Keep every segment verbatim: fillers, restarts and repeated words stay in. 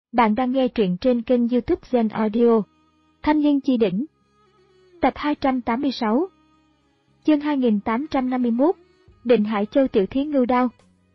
Bạn đang nghe truyện trên kênh YouTube Zen Audio. Thanh Liên Chi Đỉnh. Tập hai trăm tám mươi sáu. Chương hai nghìn tám trăm năm mươi mốt. Định Hải Châu tiểu thiến ngưu đao.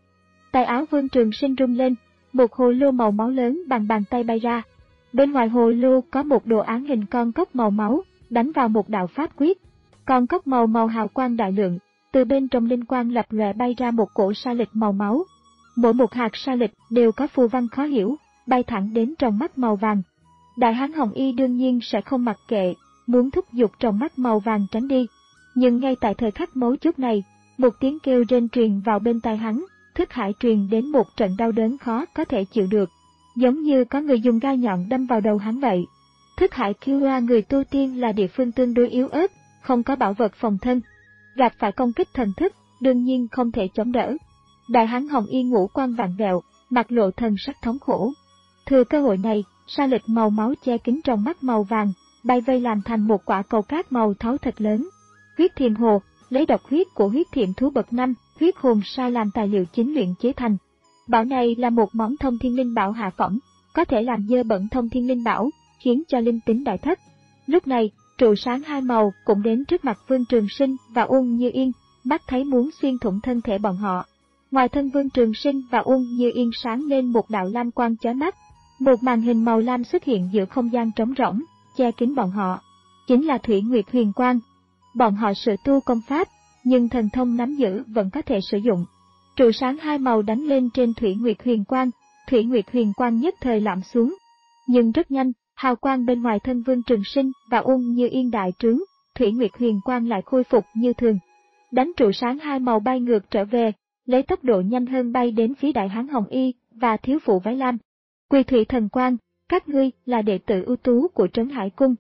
Tay áo Vương Trường Sinh rung lên, một hồ lô màu máu lớn bằng bàn tay bay ra. Bên ngoài hồ lô có một đồ án hình con cóc màu máu, đánh vào một đạo pháp quyết. Con cóc màu màu hào quang đại lượng, từ bên trong linh quang lập lòe bay ra một cổ sa lịch màu máu. Mỗi một hạt sa lịch đều có phù văn khó hiểu, bay thẳng đến trong mắt màu vàng. Đại hán Hồng Y đương nhiên sẽ không mặc kệ, muốn thúc giục trong mắt màu vàng tránh đi. Nhưng ngay tại thời khắc mấu chốt này, một tiếng kêu rên truyền vào bên tai hắn, thức hải truyền đến một trận đau đớn khó có thể chịu được, giống như có người dùng gai nhọn đâm vào đầu hắn vậy. Thức hải kêu ra người tu tiên là địa phương tương đối yếu ớt, không có bảo vật phòng thân, gặp phải công kích thần thức, đương nhiên không thể chống đỡ. Đại hán Hồng Y ngũ quan vặn vẹo, mặt lộ thần sắc thống khổ. Thừa cơ hội này, sa lịch màu máu che kín trong mắt màu vàng, bay vây làm thành một quả cầu cát màu thấu thật lớn. Huyết thiềm hồ, lấy độc huyết của huyết thiềm thú bậc năm, huyết hồn sa làm tài liệu chính luyện chế thành. Bảo này là một món thông thiên linh bảo hạ phẩm, có thể làm dơ bẩn thông thiên linh bảo, khiến cho linh tính đại thất. Lúc này, trụ sáng hai màu cũng đến trước mặt Vương Trường Sinh và Uông Như Yên, mắt thấy muốn xuyên thủng thân thể bọn họ. Ngoài thân Vương Trường Sinh và Uông Như Yên sáng lên một đạo lam quang chói mắt. Một màn hình màu lam xuất hiện giữa không gian trống rỗng, che kín bọn họ. Chính là Thủy Nguyệt Huyền Quang. Bọn họ sở tu công pháp, nhưng thần thông nắm giữ vẫn có thể sử dụng. Trụ sáng hai màu đánh lên trên Thủy Nguyệt Huyền Quang, Thủy Nguyệt Huyền Quang nhất thời lạm xuống. Nhưng rất nhanh, hào quang bên ngoài thân Vương Trường Sinh và Uông Như Yên đại trướng, Thủy Nguyệt Huyền Quang lại khôi phục như thường. Đánh trụ sáng hai màu bay ngược trở về, lấy tốc độ nhanh hơn bay đến phía Đại hán Hồng Y và thiếu phụ váy lam. Quỳ Thủy Thần Quang, các ngươi là đệ tử ưu tú của Trấn Hải Cung.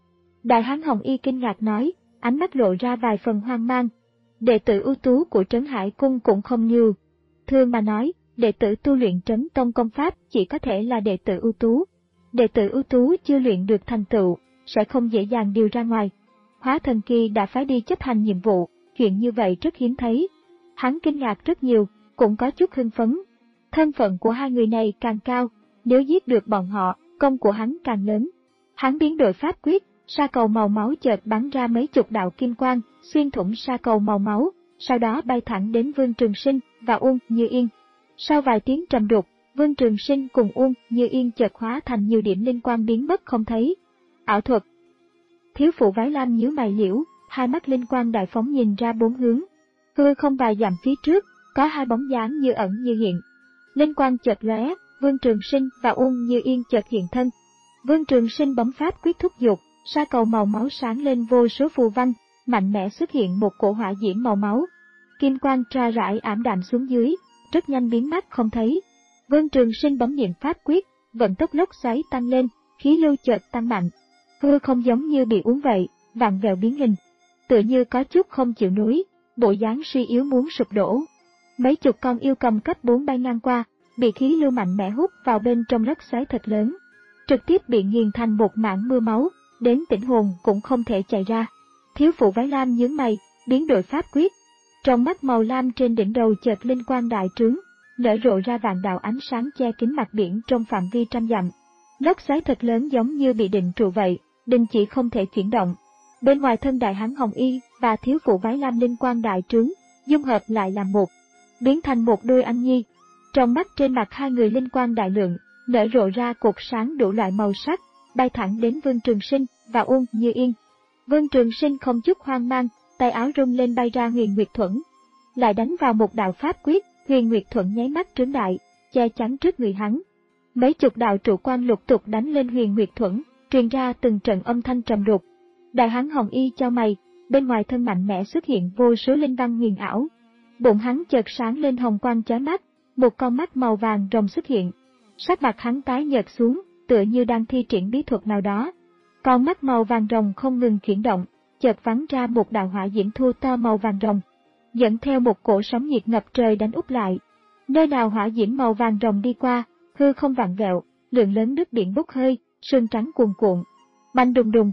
Đại hán Hồng Y kinh ngạc nói, ánh mắt lộ ra vài phần hoang mang. Đệ tử ưu tú của Trấn Hải Cung cũng không nhiều. Thường mà nói, đệ tử tu luyện Trấn Tông công pháp chỉ có thể là đệ tử ưu tú. Đệ tử ưu tú chưa luyện được thành tựu, sẽ không dễ dàng điều ra ngoài. Hóa Thần Kỳ đã phái đi chấp hành nhiệm vụ, chuyện như vậy rất hiếm thấy. Hắn kinh ngạc rất nhiều, cũng có chút hưng phấn. Thân phận của hai người này càng cao, nếu giết được bọn họ, công của hắn càng lớn. Hắn biến đổi pháp quyết, sa cầu màu máu chợt bắn ra mấy chục đạo kim quang, xuyên thủng sa cầu màu máu, sau đó bay thẳng đến Vương Trường Sinh và Uông Như Yên. Sau vài tiếng trầm đục, Vương Trường Sinh cùng Uông Như Yên chợt hóa thành nhiều điểm linh quang biến mất không thấy. Ảo thuật. Thiếu phụ váy lam nhíu mày liễu, hai mắt linh quang đại phóng nhìn ra bốn hướng. Hư không vài dặm phía trước, có hai bóng dáng như ẩn như hiện. Linh quang chợt lóe, Vương Trường Sinh và Uông Như Yên chợt hiện thân. Vương Trường Sinh bấm pháp quyết thúc giục, sa cầu màu máu sáng lên vô số phù văn, mạnh mẽ xuất hiện một cổ hỏa diễm màu máu. Kim quang tra rải ảm đạm xuống dưới, rất nhanh biến mất không thấy. Vương Trường Sinh bấm niệm pháp quyết, vận tốc lốc xoáy tăng lên, khí lưu chợt tăng mạnh. Hư không giống như bị uốn vậy, vặn vẹo biến hình, tựa như có chút không chịu nổi, bộ dáng suy yếu muốn sụp đổ. Mấy chục con yêu cầm cấp bốn bay ngang qua, bị khí lưu mạnh mẽ hút vào bên trong lốc xoáy thật lớn, trực tiếp bị nghiền thành một mảng mưa máu, đến tỉnh hồn cũng không thể chạy ra. Thiếu phụ váy lam nhướng mày, biến đổi pháp quyết. Trong mắt màu lam trên đỉnh đầu chợt linh quang đại trướng, nở rộ ra vạn đạo ánh sáng che kín mặt biển trong phạm vi trăm dặm. Lốc xoáy thật lớn giống như bị định trụ vậy, đình chỉ không thể chuyển động. Bên ngoài thân Đại hán Hồng Y và thiếu phụ váy lam linh quang đại trướng, dung hợp lại làm một, biến thành một đôi anh nhi. Trong mắt trên mặt hai người linh quang đại lượng, nở rộ ra cột sáng đủ loại màu sắc, bay thẳng đến Vương Trường Sinh và Uông Như Yên. Vương Trường Sinh không chút hoang mang, tay áo rung lên bay ra Huyền Nguyệt Thuẫn, lại đánh vào một đạo pháp quyết, Huyền Nguyệt Thuẫn nháy mắt trướng đại, che chắn trước người hắn. Mấy chục đạo trụ quang lục tục đánh lên Huyền Nguyệt Thuẫn, truyền ra từng trận âm thanh trầm đục. Đại hán Hồng Y chau mày, bên ngoài thân mạnh mẽ xuất hiện vô số linh văn huyền ảo. Bụng hắn chợt sáng lên hồng quang chói mắt, một con mắt màu vàng rồng xuất hiện. Sắc mặt hắn tái nhợt xuống, tựa như đang thi triển bí thuật nào đó. Con mắt màu vàng rồng không ngừng chuyển động, chợt bắn ra một đạo hỏa diễm thu to màu vàng rồng, dẫn theo một cổ sóng nhiệt ngập trời đánh úp lại. Nơi nào hỏa diễm màu vàng rồng đi qua, hư không vặn vẹo, lượng lớn nước biển bốc hơi, sương trắng cuồn cuộn. Bành đùng đùng.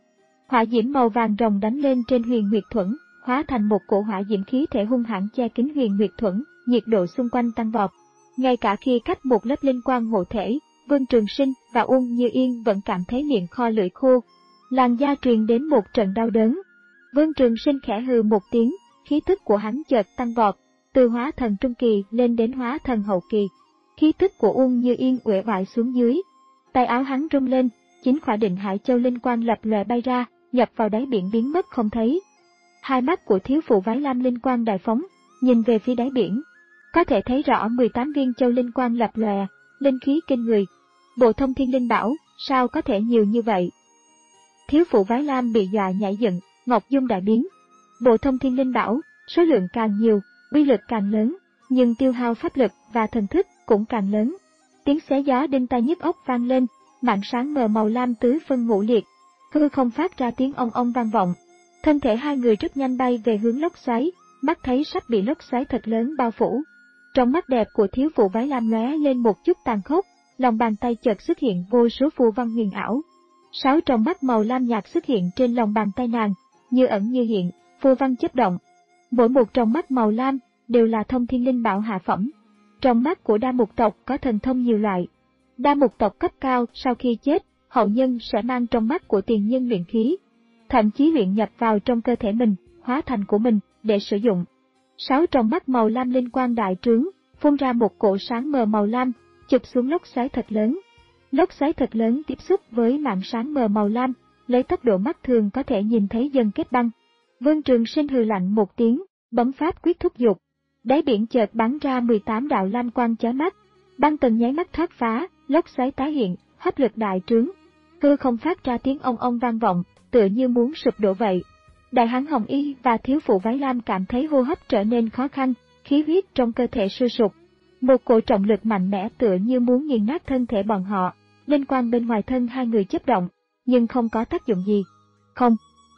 Hỏa diễm màu vàng rồng đánh lên trên Huyền Nguyệt Thuẫn, hóa thành một cổ hỏa diễm khí thể hung hãn che kín Huyền Nguyệt Thuẫn, nhiệt độ xung quanh tăng vọt. Ngay cả khi cách một lớp linh quang hộ thể, Vương Trường Sinh và Uông Như Yên vẫn cảm thấy miệng kho lưỡi khô, làn da truyền đến một trận đau đớn. Vương Trường Sinh khẽ hừ một tiếng, khí tức của hắn chợt tăng vọt, từ hóa thần trung kỳ lên đến hóa thần hậu kỳ. Khí tức của Uông Như Yên uể oải xuống dưới, tay áo hắn rung lên, chín khỏa định hải châu linh quang lập lòe bay ra, nhập vào đáy biển biến mất không thấy. Hai mắt của thiếu phụ váy lam linh quang đại phóng, nhìn về phía đáy biển, có thể thấy rõ mười tám viên châu linh quang lập lòe, linh khí kinh người. Bộ thông thiên linh bảo, sao có thể nhiều như vậy? Thiếu phụ váy lam bị dọa nhảy dựng, ngọc dung đại biến. Bộ thông thiên linh bảo, số lượng càng nhiều, uy lực càng lớn, nhưng tiêu hao pháp lực và thần thức cũng càng lớn. Tiếng xé gió đinh tai nhức óc vang lên, màn sáng mờ màu lam tứ phân ngũ liệt, hư không phát ra tiếng ong ong vang vọng. Thân thể hai người rất nhanh bay về hướng lốc xoáy, mắt thấy sắp bị lốc xoáy thật lớn bao phủ. Trong mắt đẹp của thiếu phụ váy lam lóe lên một chút tàn khốc, lòng bàn tay chợt xuất hiện vô số phù văn huyền ảo. Sáu trong mắt màu lam nhạt xuất hiện trên lòng bàn tay nàng, như ẩn như hiện, phù văn chớp động. Mỗi một trong mắt màu lam đều là thông thiên linh bảo hạ phẩm. Trong mắt của đa mục tộc có thần thông nhiều loại. Đa mục tộc cấp cao sau khi chết, hậu nhân sẽ mang trong mắt của tiền nhân luyện khí, thậm chí luyện nhập vào trong cơ thể mình, hóa thành của mình, để sử dụng. Sáu trong mắt màu lam linh quang đại trướng, phun ra một cỗ sáng mờ màu lam, chụp xuống lốc xoáy thật lớn. Lốc xoáy thật lớn tiếp xúc với màn sáng mờ màu lam, lấy tốc độ mắt thường có thể nhìn thấy dần kết băng. Vương Trường Sinh hừ lạnh một tiếng, bấm pháp quyết thúc giục. Đáy biển chợt bắn ra mười tám đạo lam quang chói mắt, băng tầng nháy mắt thoát phá, lốc xoáy tái hiện, hấp lực đại trướng. Hư không phát ra tiếng ong ong vang vọng, tựa như muốn sụp đổ vậy. Đại hán hồng y và thiếu phụ váy lam cảm thấy hô hấp trở nên khó khăn, khí huyết trong cơ thể sôi sục. Một cỗ trọng lực mạnh mẽ tựa như muốn nghiền nát thân thể bọn họ. Linh quang bên ngoài thân hai người chớp động, nhưng không có tác dụng gì. Không.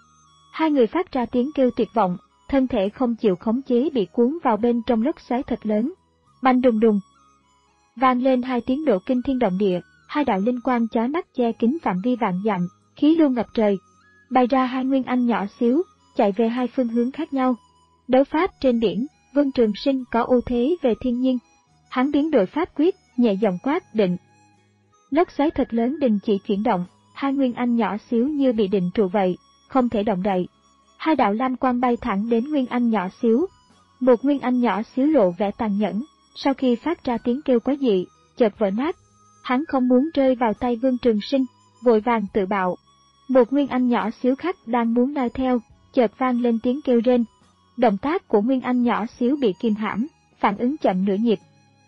Hai người phát ra tiếng kêu tuyệt vọng, thân thể không chịu khống chế bị cuốn vào bên trong lốc xoáy thật lớn. Bành đùng đùng. Vang lên hai tiếng nổ kinh thiên động địa, hai đạo linh quang chói mắt che kín phạm vi vạn dặm, khí lưu ngập trời. Bày ra hai nguyên anh nhỏ xíu, chạy về hai phương hướng khác nhau. Đấu pháp trên biển, Vương Trường Sinh có ưu thế về thiên nhiên. Hắn biến đổi pháp quyết, nhẹ giọng quát định. Lốc xoáy thật lớn đình chỉ chuyển động, hai nguyên anh nhỏ xíu như bị định trụ vậy, không thể động đậy. Hai đạo lam quang bay thẳng đến nguyên anh nhỏ xíu. Một nguyên anh nhỏ xíu lộ vẻ tàn nhẫn, sau khi phát ra tiếng kêu quái dị, chợt vỡ nát. Hắn không muốn rơi vào tay Vương Trường Sinh, vội vàng tự bạo. Một nguyên anh nhỏ xíu khác đang muốn lao theo, chợt vang lên tiếng kêu rên. Động tác của nguyên anh nhỏ xíu bị kìm hãm, phản ứng chậm nửa nhịp.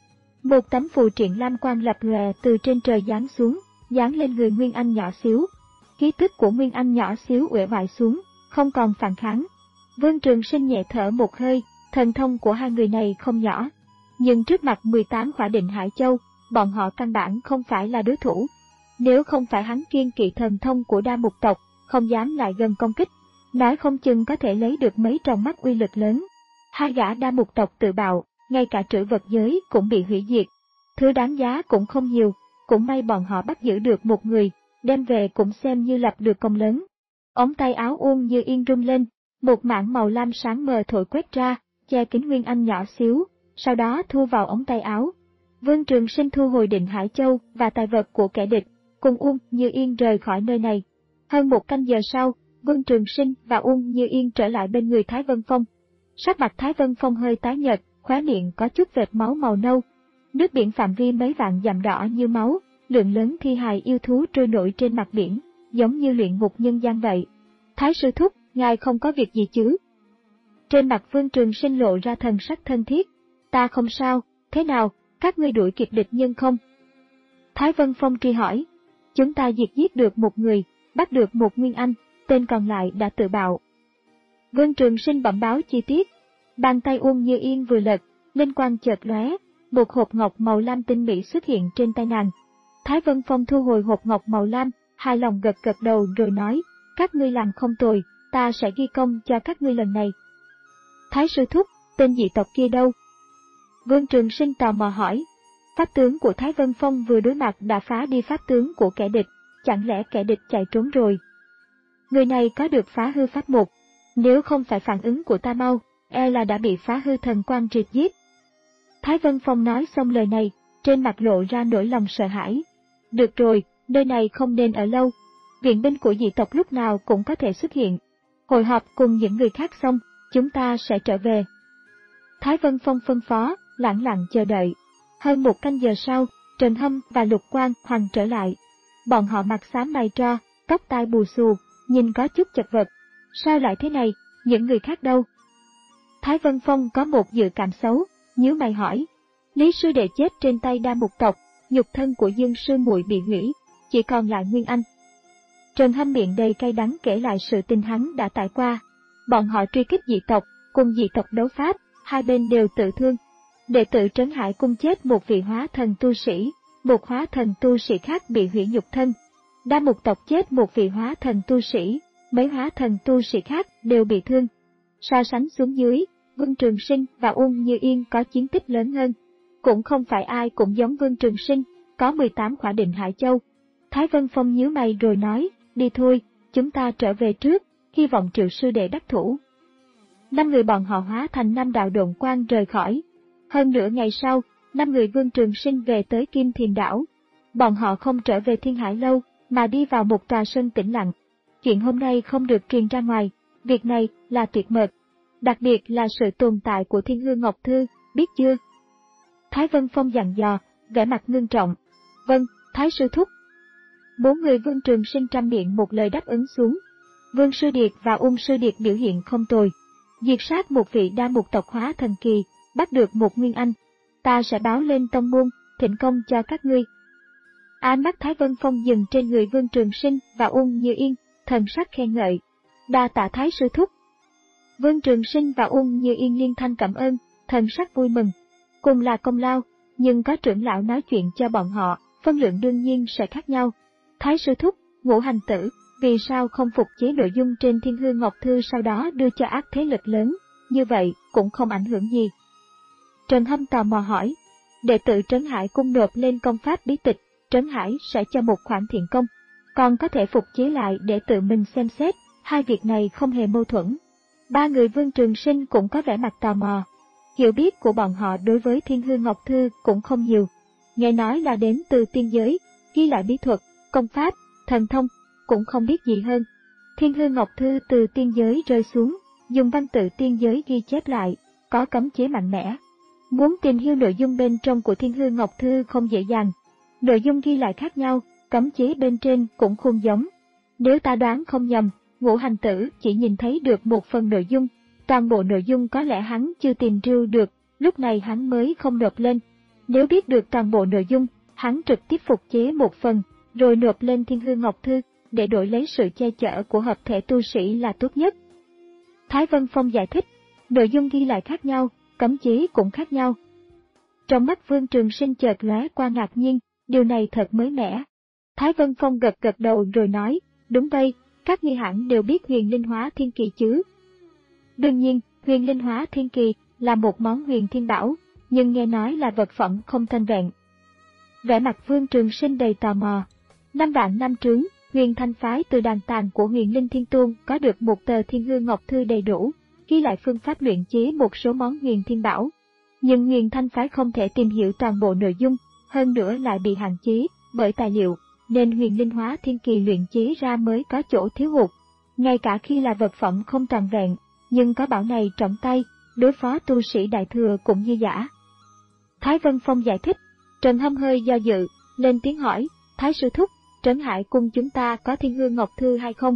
Một tấm phù triện lam quang lập lòe từ trên trời giáng xuống, giáng lên người nguyên anh nhỏ xíu. Khí tức của nguyên anh nhỏ xíu uể oải xuống, không còn phản kháng. Vương Trường Sinh nhẹ thở một hơi, thần thông của hai người này không nhỏ, nhưng trước mặt mười tám khỏa định hải châu, bọn họ căn bản không phải là đối thủ. Nếu không phải hắn kiêng kỵ thần thông của đa mục tộc, không dám lại gần công kích, nói không chừng có thể lấy được mấy trong mắt uy lực lớn. Hai gã đa mục tộc tự bạo, ngay cả trữ vật giới cũng bị hủy diệt. Thứ đáng giá cũng không nhiều, cũng may bọn họ bắt giữ được một người, đem về cũng xem như lập được công lớn. Ống tay áo Uông Như Yên rung lên, một mảng màu lam sáng mờ thổi quét ra, che kín nguyên anh nhỏ xíu, sau đó thu vào ống tay áo. Vương Trường Sinh thu hồi định hải châu và tài vật của kẻ địch, cùng Uông Như Yên rời khỏi nơi này. Hơn một canh giờ sau, Vương Trường Sinh và Uông Như Yên trở lại bên người Thái Vân Phong. Sắc mặt Thái Vân Phong hơi tái nhợt, khóe miệng có chút vệt máu màu nâu. Nước biển phạm vi mấy vạn dặm đỏ như máu, lượng lớn thi hài yêu thú trôi nổi trên mặt biển, giống như luyện ngục nhân gian vậy. Thái sư thúc, ngài không có việc gì chứ? Trên mặt Vương Trường Sinh lộ ra thần sắc thân thiết. Ta không sao, thế nào, các ngươi đuổi kịp địch nhân không? Thái Vân Phong truy hỏi. Chúng ta diệt giết được một người, bắt được một nguyên anh, tên còn lại đã tự bạo. Vương Trường Sinh bẩm báo chi tiết. Bàn tay Uông Như Yên vừa lật, linh quang chợt lóe, một hộp ngọc màu lam tinh mỹ xuất hiện trên tay nàng. Thái Vân Phong thu hồi hộp ngọc màu lam, hài lòng gật gật đầu rồi nói, các ngươi làm không tồi, ta sẽ ghi công cho các ngươi lần này. Thái sư thúc, tên dị tộc kia đâu? Vương Trường Sinh tò mò hỏi. Pháp tướng của Thái Vân Phong vừa đối mặt đã phá đi pháp tướng của kẻ địch, chẳng lẽ kẻ địch chạy trốn rồi? Người này có được phá hư pháp mục, nếu không phải phản ứng của ta mau, e là đã bị phá hư thần quang triệt giết. Thái Vân Phong nói xong lời này, trên mặt lộ ra nỗi lòng sợ hãi. Được rồi, nơi này không nên ở lâu. Viện binh của dị tộc lúc nào cũng có thể xuất hiện. Hội họp cùng những người khác xong, chúng ta sẽ trở về. Thái Vân Phong phân phó, lẳng lặng chờ đợi. Hơn một canh giờ sau, Trần Hâm và Lục Quang Hoành trở lại. Bọn họ mặt xám mày tro, tóc tai bù xù, nhìn có chút chật vật. Sao lại thế này, những người khác đâu? Thái Vân Phong có một dự cảm xấu, nhíu mày hỏi. Lý sư đệ chết trên tay Đa Mục tộc, nhục thân của Dương sư muội bị hủy, chỉ còn lại Nguyên Anh. Trần Hâm miệng đầy cay đắng kể lại sự tình hắn đã trải qua. Bọn họ truy kích dị tộc, cùng dị tộc đấu pháp, hai bên đều tự thương. Đệ tử Trấn Hải Cung chết một vị hóa thần tu sĩ, một hóa thần tu sĩ khác bị hủy nhục thân. Đa Mục tộc chết một vị hóa thần tu sĩ, mấy hóa thần tu sĩ khác đều bị thương. So sánh xuống dưới, Vương Trường Sinh và Uông Như Yên có chiến tích lớn hơn. Cũng không phải ai cũng giống Vương Trường Sinh, có mười tám khỏa định Hải Châu. Thái Vân Phong nhíu mày rồi nói, đi thôi, chúng ta trở về trước, hy vọng Triệu sư đệ đắc thủ. Năm người bọn họ hóa thành năm đạo độn quang rời khỏi. Hơn nửa ngày sau, năm người Vương Trường Sinh về tới Kim Thiền Đảo. Bọn họ không trở về Thiên Hải Lâu, mà đi vào một tòa sân tĩnh lặng. Chuyện hôm nay không được truyền ra ngoài, việc này là tuyệt mật. Đặc biệt là sự tồn tại của Thiên Hương Ngọc Thư, biết chưa? Thái Vân Phong dặn dò, vẻ mặt ngưng trọng. Vâng, Thái sư thúc. Bốn người Vương Trường Sinh trăm miệng một lời đáp ứng xuống. Vương Sư Điệt và Ung Sư Điệt biểu hiện không tồi. Diệt sát một vị Đa Mục tộc hóa thần kỳ, bắt được một Nguyên Anh. Ta sẽ báo lên tông môn, thỉnh công cho các ngươi. Ánh mắt Thái Vân Phong dừng trên người Vương Trường Sinh và Ung Như Yên, thần sắc khen ngợi. Đa tạ Thái sư thúc. Vương Trường Sinh và Ung Như Yên liên thanh cảm ơn, thần sắc vui mừng. Cùng là công lao, nhưng có trưởng lão nói chuyện cho bọn họ, phân lượng đương nhiên sẽ khác nhau. Thái sư thúc, Ngũ Hành Tử, vì sao không phục chế nội dung trên Thiên Hương Ngọc Thư sau đó đưa cho ác thế lực lớn, như vậy cũng không ảnh hưởng gì. Trần Hâm tò mò hỏi, đệ tử Trấn Hải Cung nộp lên công pháp bí tịch, Trấn Hải sẽ cho một khoản thiện công, còn có thể phục chế lại để tự mình xem xét, hai việc này không hề mâu thuẫn. Ba người Vương Trường Sinh cũng có vẻ mặt tò mò. Hiểu biết của bọn họ đối với Thiên Hương Ngọc Thư cũng không nhiều. Nghe nói là đến từ tiên giới, ghi lại bí thuật, công pháp, thần thông, cũng không biết gì hơn. Thiên Hương Ngọc Thư từ tiên giới rơi xuống, dùng văn tự tiên giới ghi chép lại, có cấm chế mạnh mẽ. Muốn tìm hiểu nội dung bên trong của Thiên Hương Ngọc Thư không dễ dàng. Nội dung ghi lại khác nhau, cấm chế bên trên cũng không giống. Nếu ta đoán không nhầm, Ngũ Hành Tử chỉ nhìn thấy được một phần nội dung, toàn bộ nội dung có lẽ hắn chưa tìm rưu được, lúc này hắn mới không nộp lên. Nếu biết được toàn bộ nội dung, hắn trực tiếp phục chế một phần, rồi nộp lên Thiên Hương Ngọc Thư, để đổi lấy sự che chở của hợp thể tu sĩ là tốt nhất. Thái Vân Phong giải thích, nội dung ghi lại khác nhau, cấm chế cũng khác nhau. Trong mắt Vương Trường Sinh chợt lóe qua ngạc nhiên, điều này thật mới mẻ. Thái Vân Phong gật gật đầu rồi nói, đúng vậy, các ngươi hẳn đều biết Huyền Linh Hóa Thiên Kỳ chứ. Đương nhiên, Huyền Linh Hóa Thiên Kỳ là một món huyền thiên bảo, nhưng nghe nói là vật phẩm không thanh vẹn. Vẻ mặt Vương Trường Sinh đầy tò mò. Năm vạn năm trước, Huyền Thanh phái từ đàn tàn của Huyền Linh Thiên Tôn có được một tờ Thiên Hương Ngọc Thư đầy đủ, ghi lại phương pháp luyện chế một số món huyền thiên bảo. Nhưng Huyền Thanh phái không thể tìm hiểu toàn bộ nội dung, hơn nữa lại bị hạn chế bởi tài liệu, nên Huyền Linh Hóa Thiên Kỳ luyện chế ra mới có chỗ thiếu hụt. Ngay cả khi là vật phẩm không trọn vẹn, nhưng có bảo này trọng tay, đối phó tu sĩ đại thừa cũng như giả. Thái Vân Phong giải thích. Trần Hâm hơi do dự, lên tiếng hỏi, Thái sư thúc, Trấn Hải Cung chúng ta có Thiên Hương Ngọc Thư hay không?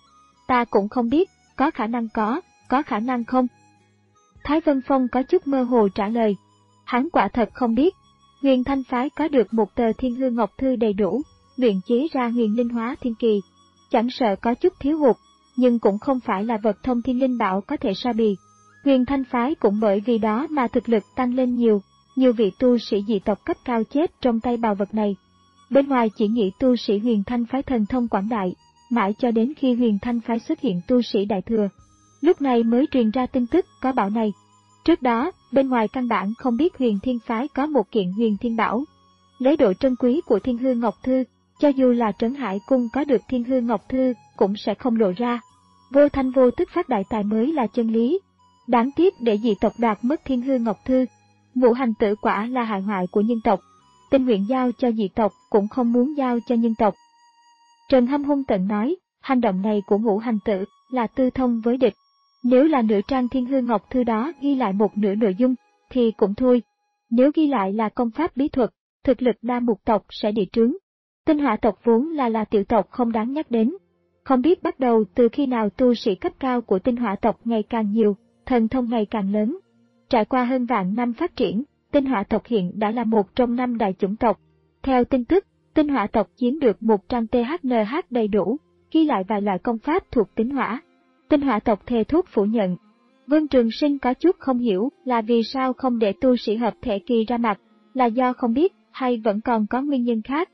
Ta cũng không biết, có khả năng có, có khả năng không. Thái Vân Phong có chút mơ hồ trả lời. Hắn quả thật không biết. Huyền Thanh phái có được một tờ Thiên Hương Ngọc Thư đầy đủ, luyện chế ra Huyền Linh Hóa Thiên Kỳ. Chẳng sợ có chút thiếu hụt, nhưng cũng không phải là vật thông thiên linh bảo có thể so bì. Huyền Thanh phái cũng bởi vì đó mà thực lực tăng lên nhiều, nhiều vị tu sĩ dị tộc cấp cao chết trong tay bào vật này. Bên ngoài chỉ nghĩ tu sĩ Huyền Thanh phái thần thông quảng đại, mãi cho đến khi Huyền Thanh phái xuất hiện tu sĩ đại thừa, lúc này mới truyền ra tin tức có bảo này. Trước đó, bên ngoài căn bản không biết Huyền Thiên phái có một kiện huyền thiên bảo. Lấy độ trân quý của Thiên Hương Ngọc Thư, cho dù là Trấn Hải Cung có được Thiên Hương Ngọc Thư cũng sẽ không lộ ra. Vô thanh vô tức phát đại tài mới là chân lý. Đáng tiếc để dị tộc đoạt mất Thiên Hương Ngọc Thư. Ngũ Hành Tử quả là hại hoại của nhân tộc. tình nguyện giao cho dị tộc cũng không muốn giao cho nhân tộc. Trần Hâm hung tợn nói, hành động này của Ngũ Hành Tử là tư thông với địch. Nếu là nửa trang Thiên Hư Ngọc Thư đó ghi lại một nửa nội dung, thì cũng thôi. Nếu ghi lại là công pháp bí thuật, thực lực đa mục tộc sẽ địa trướng. Tinh Hỏa tộc vốn là là tiểu tộc không đáng nhắc đến. Không biết bắt đầu từ khi nào tu sĩ cấp cao của Tinh Hỏa tộc ngày càng nhiều, thần thông ngày càng lớn. Trải qua hơn vạn năm phát triển, Tinh Hỏa tộc hiện đã là một trong năm đại chủng tộc. Theo tin tức, Tinh Hỏa tộc chiếm được một trang tê hát en hát đầy đủ, ghi lại vài loại công pháp thuộc Tinh Hỏa. Tinh Hỏa tộc thề thốt phủ nhận. Vương Trường Sinh có chút không hiểu là vì sao không để tu sĩ hợp thể kỳ ra mặt, là do không biết hay vẫn còn có nguyên nhân khác.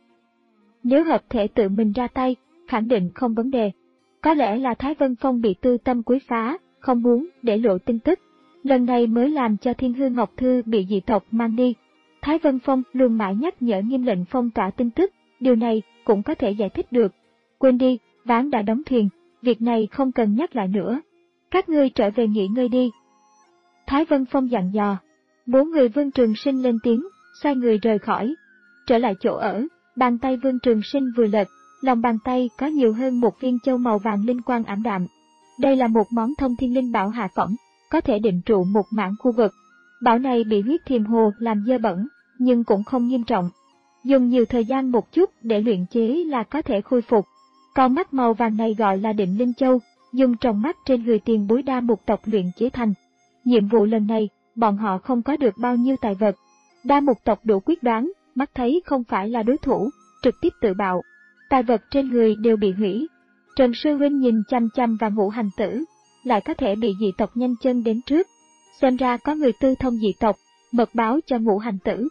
Nếu hợp thể tự mình ra tay, khẳng định không vấn đề. Có lẽ là Thái Vân Phong bị tư tâm quấy phá, không muốn để lộ tin tức. Lần này mới làm cho Thiên Hư Ngọc Thư bị dị tộc mang đi. Thái Vân Phong luôn mãi nhắc nhở nghiêm lệnh phong tỏa tin tức, điều này cũng có thể giải thích được. Quên đi, ván đã đóng thuyền, việc này không cần nhắc lại nữa. Các ngươi trở về nghỉ ngơi đi. Thái Vân Phong dặn dò. Bốn người Vương Trường Sinh lên tiếng, xoay người rời khỏi. Trở lại chỗ ở, bàn tay Vương Trường Sinh vừa lật, lòng bàn tay có nhiều hơn một viên châu màu vàng linh quang ảm đạm. Đây là một món thông thiên linh bảo hạ phẩm, có thể định trụ một mảng khu vực. Bảo này bị huyết thiềm hồ làm dơ bẩn, nhưng cũng không nghiêm trọng. Dùng nhiều thời gian một chút để luyện chế là có thể khôi phục. Con mắt màu vàng này gọi là Định Linh Châu, dùng trong mắt trên người tiền bối đa mục tộc luyện chế thành. Nhiệm vụ lần này, bọn họ không có được bao nhiêu tài vật. Đa mục tộc đủ quyết đoán, mắt thấy không phải là đối thủ, trực tiếp tự bạo. Tài vật trên người đều bị hủy. Trần Sư Huynh nhìn chăm chăm vào Ngũ Hành Tử, lại có thể bị dị tộc nhanh chân đến trước. Xem ra có người tư thông dị tộc, mật báo cho Ngũ Hành Tử.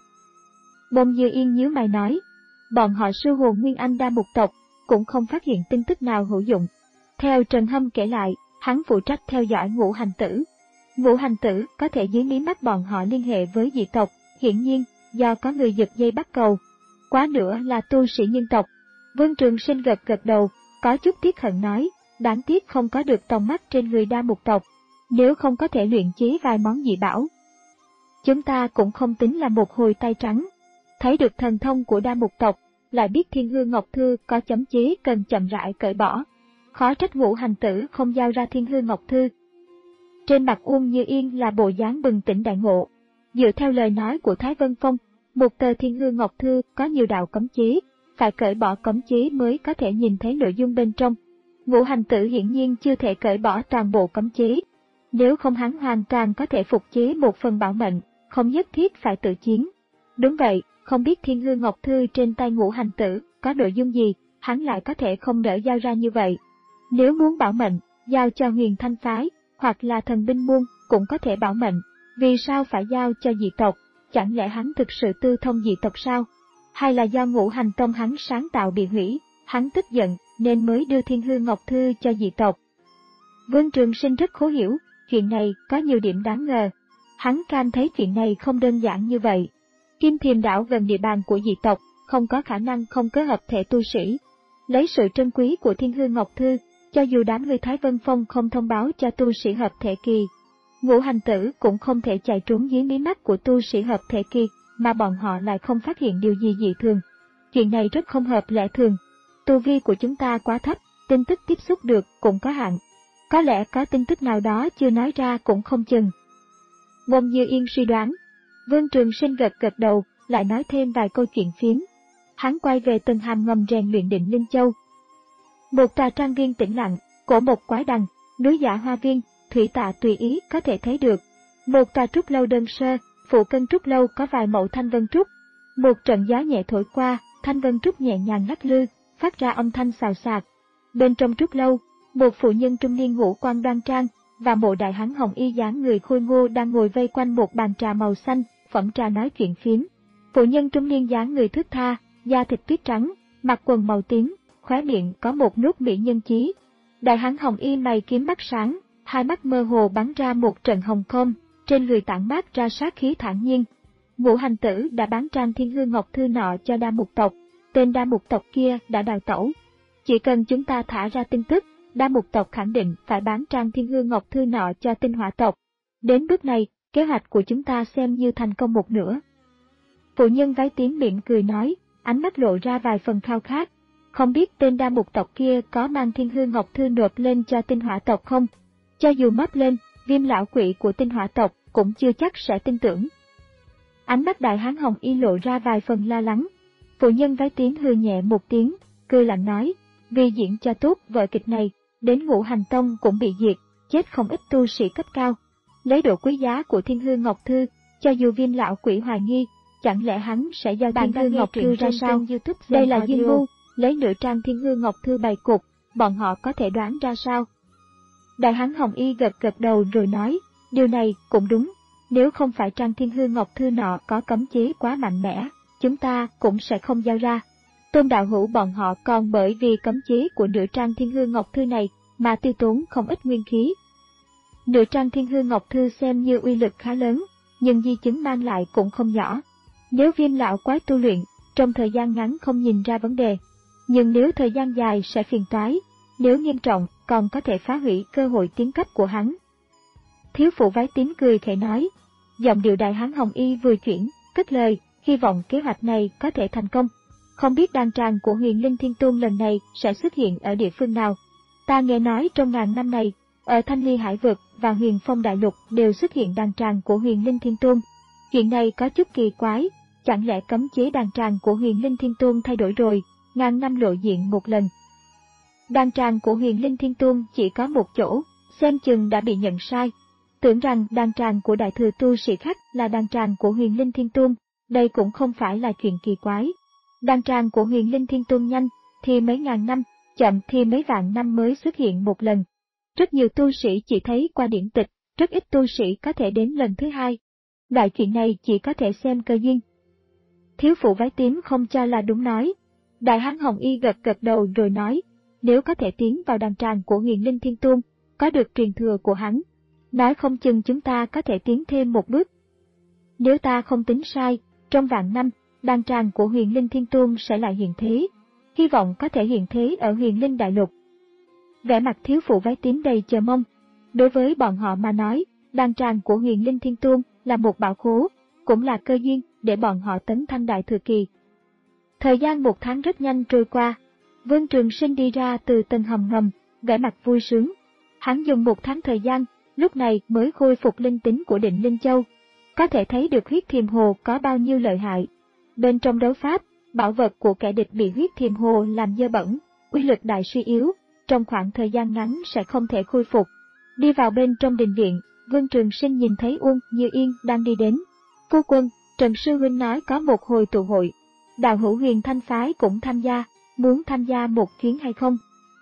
Bông Dư Yên nhíu mày nói, bọn họ sư hồn Nguyên Anh đa mục tộc, cũng không phát hiện tin tức nào hữu dụng. Theo Trần Hâm kể lại, hắn phụ trách theo dõi Ngũ Hành Tử. Ngũ Hành Tử có thể dưới mí mắt bọn họ liên hệ với dị tộc, hiển nhiên, do có người giật dây bắt cầu. Quá nữa là tu sĩ nhân tộc. Vương Trường Sinh gật gật đầu, có chút tiếc hận nói, đáng tiếc không có được tòng mắt trên người đa mục tộc. Nếu không có thể luyện chế vài món dị bảo, chúng ta cũng không tính là một hồi tay trắng. Thấy được thần thông của đa mục tộc, lại biết Thiên Hư Ngọc Thư có chấm chế cần chậm rãi cởi bỏ. Khó trách Ngũ Hành Tử không giao ra Thiên Hư Ngọc Thư. Trên mặt Uông Như Yên là bộ dáng bừng tỉnh đại ngộ. Dựa theo lời nói của Thái Vân Phong, một tờ Thiên Hư Ngọc Thư có nhiều đạo cấm chế, phải cởi bỏ cấm chế mới có thể nhìn thấy nội dung bên trong. Ngũ Hành Tử hiển nhiên chưa thể cởi bỏ toàn bộ cấm chế. Nếu không hắn hoàn toàn có thể phục chế một phần bảo mệnh, không nhất thiết phải tự chiến. Đúng vậy, không biết Thiên Hư Ngọc Thư trên tay Ngũ Hành Tử có nội dung gì, hắn lại có thể không đỡ giao ra như vậy. Nếu muốn bảo mệnh, giao cho Huyền Thanh Phái, hoặc là Thần Binh Môn, cũng có thể bảo mệnh. Vì sao phải giao cho dị tộc? Chẳng lẽ hắn thực sự tư thông dị tộc sao? Hay là do Ngũ Hành Tông hắn sáng tạo bị hủy, hắn tức giận, nên mới đưa Thiên Hư Ngọc Thư cho dị tộc? Vương Trường Sinh rất khó hiểu, chuyện này có nhiều điểm đáng ngờ. Hắn cảm thấy chuyện này không đơn giản như vậy. Kim Thiềm đảo gần địa bàn của dị tộc, không có khả năng không có hợp thể tu sĩ. Lấy sự trân quý của Thiên Hư Ngọc Thư, cho dù đám người Thái Vân Phong không thông báo cho tu sĩ hợp thể kỳ, Ngũ Hành Tử cũng không thể chạy trốn dưới mí mắt của tu sĩ hợp thể kỳ, mà bọn họ lại không phát hiện điều gì dị thường. Chuyện này rất không hợp lẽ thường. Tu vi của chúng ta quá thấp, tin tức tiếp xúc được cũng có hạn. Có lẽ có tin tức nào đó chưa nói ra cũng không chừng. Bông Dư Yên suy đoán. Vương Trường Sinh gật gật đầu, lại nói thêm vài câu chuyện phiếm. Hắn quay về tầng hàm ngầm rèn luyện Định Linh Châu. Một tòa trang viên tĩnh lặng, cổ một quái đằng, núi giả hoa viên, thủy tạ tùy ý có thể thấy được. Một tòa trúc lâu đơn sơ, phụ cân trúc lâu có vài mẫu thanh vân trúc. Một trận gió nhẹ thổi qua, thanh vân trúc nhẹ nhàng lắc lư, phát ra âm thanh xào xạc. Bên trong trúc lâu, một phụ nhân trung niên ngũ quan đoan trang và một đại hán hồng y dáng người khôi ngô đang ngồi vây quanh một bàn trà màu xanh, phẩm trà nói chuyện phiếm. Phụ nhân trung niên dáng người thướt tha, da thịt tuyết trắng, mặc quần màu tím, khóe miệng có một nốt mỹ nhân chí. Đại hán hồng y mày kiếm mắt sáng, hai mắt mơ hồ bắn ra một trận hồng khom, trên người tản mát ra sát khí thản nhiên. Ngũ Hành Tử đã bán trang Thiên Hư Ngọc Thư nọ cho đa mục tộc, tên đa mục tộc kia đã đào tẩu. Chỉ cần chúng ta thả ra tin tức, đa mục tộc khẳng định phải bán trang Thiên Hư Ngọc Thư nọ cho Tinh Hỏa tộc. Đến bước này, kế hoạch của chúng ta xem như thành công một nửa. Phụ nhân váy tím mỉm cười nói, ánh mắt lộ ra vài phần khao khát. Không biết tên đa mục tộc kia có mang Thiên Hư Ngọc Thư nộp lên cho tinh hỏa tộc không? Cho dù móc lên, Viêm lão quỷ của tinh hỏa tộc cũng chưa chắc sẽ tin tưởng. Ánh mắt đại hán Hồng Y lộ ra vài phần lo lắng. Phụ nhân váy tím hừ nhẹ một tiếng, cười lạnh nói, vì diễn cho tốt vở kịch này, đến Ngũ Hành Tông cũng bị diệt, chết không ít tu sĩ cấp cao. Lấy độ quý giá của Thiên Hư Ngọc Thư, cho dù Viêm lão quỷ hoài nghi, chẳng lẽ hắn sẽ giao Thiên Hư Ngọc Thư ra sao? Đây là Diêm Mưu, lấy nửa trang Thiên Hư Ngọc Thư bày cục, bọn họ có thể đoán ra sao? Đại hán Hồng Y gật gật đầu rồi nói, điều này cũng đúng, nếu không phải trang Thiên Hư Ngọc Thư nọ có cấm chế quá mạnh mẽ, chúng ta cũng sẽ không giao ra. Tôn đạo hữu bọn họ còn bởi vì cấm chế của nửa trang Thiên Hư Ngọc Thư này mà tiêu tốn không ít nguyên khí. Nửa trang Thiên Hư Ngọc Thư xem như uy lực khá lớn, nhưng di chứng mang lại cũng không nhỏ. Nếu Viêm lão quái tu luyện, trong thời gian ngắn không nhìn ra vấn đề, nhưng nếu thời gian dài sẽ phiền toái, nếu nghiêm trọng còn có thể phá hủy cơ hội tiến cấp của hắn. Thiếu phụ váy tím cười khẽ nói, giọng điệu đại hán Hồng Y vừa chuyển, cất lời, hy vọng kế hoạch này có thể thành công. Không biết đan tràng của Huyền Linh Thiên Tôn lần này sẽ xuất hiện ở địa phương nào. Ta nghe nói trong ngàn năm này, ở Thanh Ly Hải Vực và Huyền Phong Đại Lục đều xuất hiện đan tràng của Huyền Linh Thiên Tôn. Chuyện này có chút kỳ quái, chẳng lẽ cấm chế đan tràng của Huyền Linh Thiên Tôn thay đổi rồi, ngàn năm lộ diện một lần. Đan tràng của Huyền Linh Thiên Tôn chỉ có một chỗ, xem chừng đã bị nhận sai. Tưởng rằng đan tràng của đại thừa tu sĩ khác là đan tràng của Huyền Linh Thiên Tôn, đây cũng không phải là chuyện kỳ quái. Đan tràng của Huyền Linh Thiên Tôn nhanh thì mấy ngàn năm, chậm thì mấy vạn năm mới xuất hiện một lần. Rất nhiều tu sĩ chỉ thấy qua điển tịch, rất ít tu sĩ có thể đến lần thứ hai. Loại chuyện này chỉ có thể xem cơ duyên. Thiếu phụ váy tím không cho là đúng nói. Đại hán Hồng Y gật gật đầu rồi nói, nếu có thể tiến vào đan tràng của Huyền Linh Thiên Tôn, có được truyền thừa của hắn, nói không chừng chúng ta có thể tiến thêm một bước. Nếu ta không tính sai, trong vạn năm, đan tràng của Huyền Linh Thiên Tôn sẽ lại hiện thế, hy vọng có thể hiện thế ở Huyền Linh Đại Lục. Vẻ mặt thiếu phụ váy tím đầy chờ mong. Đối với bọn họ mà nói, đan tràng của Huyền Linh Thiên Tôn là một bảo khố, cũng là cơ duyên để bọn họ tấn thăng đại thừa kỳ. Thời gian một tháng rất nhanh trôi qua, Vương Trường Sinh đi ra từ tầng hầm ngầm, vẻ mặt vui sướng. Hắn dùng một tháng thời gian, lúc này mới khôi phục linh tính của Định Linh Châu. Có thể thấy được huyết thiềm hồ có bao nhiêu lợi hại. Bên trong đấu pháp, bảo vật của kẻ địch bị huyết thiềm hồ làm dơ bẩn, uy lực đại suy yếu, trong khoảng thời gian ngắn sẽ không thể khôi phục. Đi vào bên trong đình viện, Vương Trường Sinh nhìn thấy Uông Như Yên đang đi đến. Phu quân, Trần Sư Huynh nói có một hồi tụ hội. Đạo hữu Huyền Thanh Phái cũng tham gia, muốn tham gia một chuyến hay không?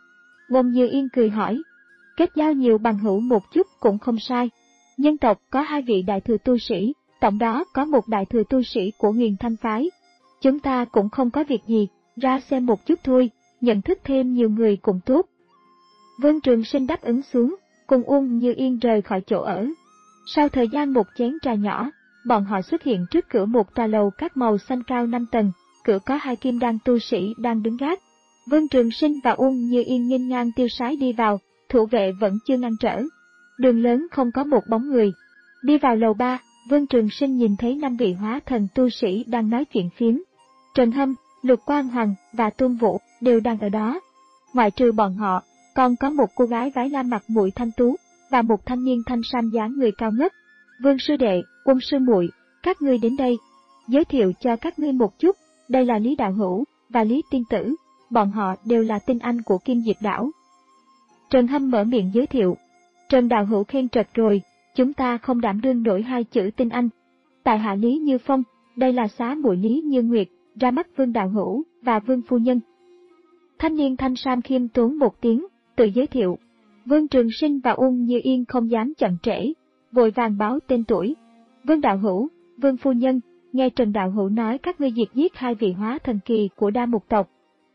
Uông Như Yên cười hỏi. Kết giao nhiều bằng hữu một chút cũng không sai. Nhân tộc có hai vị đại thừa tu sĩ, tổng đó có một đại thừa tu sĩ của Huyền Thanh Phái. Chúng ta cũng không có việc gì, ra xem một chút thôi, nhận thức thêm nhiều người cũng tốt. Vương Trường Sinh đáp ứng xuống, cùng Uông Như Yên rời khỏi chỗ ở. Sau thời gian một chén trà nhỏ, bọn họ xuất hiện trước cửa một tòa lầu các màu xanh cao năm tầng, cửa có hai kim đan tu sĩ đang đứng gác. Vương Trường Sinh và Uông Như Yên nghênh ngang tiêu sái đi vào, thủ vệ vẫn chưa ngăn trở. Đường lớn không có một bóng người. Đi vào lầu ba, Vương Trường Sinh nhìn thấy năm vị hóa thần tu sĩ đang nói chuyện phiếm. Trần Hâm, Lục Quang Hoàng và Tôn Vũ đều đang ở đó. Ngoại trừ bọn họ, còn có một cô gái váy lam mặt mũi thanh tú và một thanh niên thanh sam dáng người cao ngất. Vương sư đệ, Quân sư muội, các ngươi đến đây. Giới thiệu cho các ngươi một chút, đây là Lý Đạo Hữu và Lý Tiên Tử, bọn họ đều là tinh anh của Kim Diệp Đảo. Trần Hâm mở miệng giới thiệu. Trần Đạo Hữu khen trật rồi, chúng ta không đảm đương nổi hai chữ tinh anh. Tại hạ Lý Như Phong, đây là xá muội Lý Như Nguyệt, ra mắt Vương Đạo Hữu và Vương Phu Nhân. Thanh niên thanh sam khiêm tốn một tiếng, tự giới thiệu. Vương Trường Sinh và Uông Như Yên không dám chậm trễ, vội vàng báo tên tuổi. Vương Đạo Hữu, Vương Phu Nhân, nghe Trần Đạo Hữu nói các ngươi diệt giết hai vị hóa thần kỳ của Đa Mục tộc.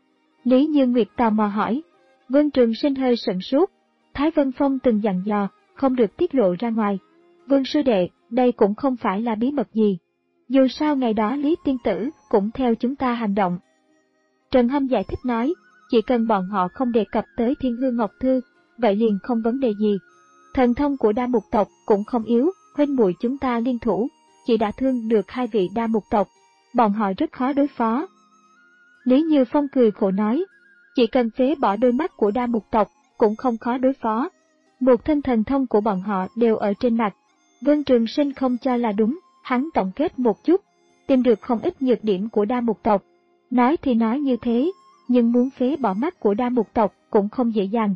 Lý Như Nguyệt tò mò hỏi. Vương Trường Sinh hơi sửng sốt. Thái Vân Phong từng dặn dò, không được tiết lộ ra ngoài. Vương sư đệ, đây cũng không phải là bí mật gì. Dù sao ngày đó Lý Tiên Tử cũng theo chúng ta hành động. Trần Hâm giải thích nói, chỉ cần bọn họ không đề cập tới Thiên Hư Ngọc Thư, vậy liền không vấn đề gì. Thần thông của Đa Mục tộc cũng không yếu, huynh muội chúng ta liên thủ, chỉ đã thương được hai vị Đa Mục tộc. bọn họ rất khó đối phó. Lý Như Phong cười khổ nói, chỉ cần phế bỏ đôi mắt của đa mục tộc, cũng không khó đối phó. Một thân thần thông của bọn họ đều ở trên mặt. Vương Trường Sinh không cho là đúng, hắn tổng kết một chút, tìm được không ít nhược điểm của đa mục tộc. Nói thì nói như thế, nhưng muốn phế bỏ mắt của đa mục tộc cũng không dễ dàng.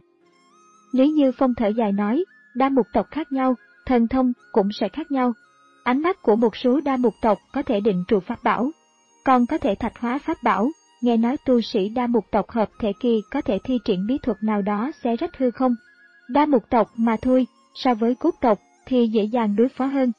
Lý Như Phong thở dài nói, đa mục tộc khác nhau, thần thông cũng sẽ khác nhau. Ánh mắt của một số đa mục tộc có thể định trụ pháp bảo, còn có thể thạch hóa pháp bảo. Nghe nói tu sĩ đa mục tộc hợp thể kỳ có thể thi triển bí thuật nào đó xé rách hư không. Đa mục tộc mà thôi, so với cốt tộc thì dễ dàng đối phó hơn.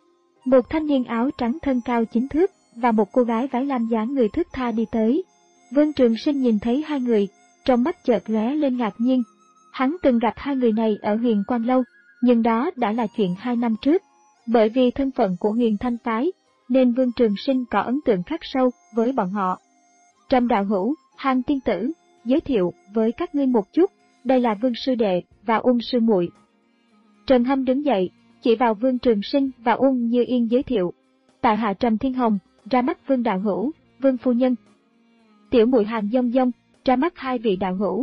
Một thanh niên áo trắng thân cao chín thước và một cô gái váy lam dáng người thướt tha đi tới. Vương Trường Sinh nhìn thấy hai người, trong mắt chợt lóe lên ngạc nhiên. Hắn từng gặp hai người này ở Huyền Quang Lâu, nhưng đó đã là chuyện hai năm trước. Bởi vì thân phận của Huyền Thanh phái, nên Vương Trường Sinh có ấn tượng khắc sâu với bọn họ. Trầm đạo hữu, Hàn tiên tử, giới thiệu với các ngươi một chút, đây là Vương sư đệ và Ung sư muội. Trần Hâm đứng dậy, chỉ vào Vương Trường Sinh và Ung Như Yên giới thiệu. Tại hạ Trầm Thiên Hồng, ra mắt Vương đạo hữu, Vương phu nhân. Tiểu muội Hàn Dông Dông, ra mắt hai vị đạo hữu.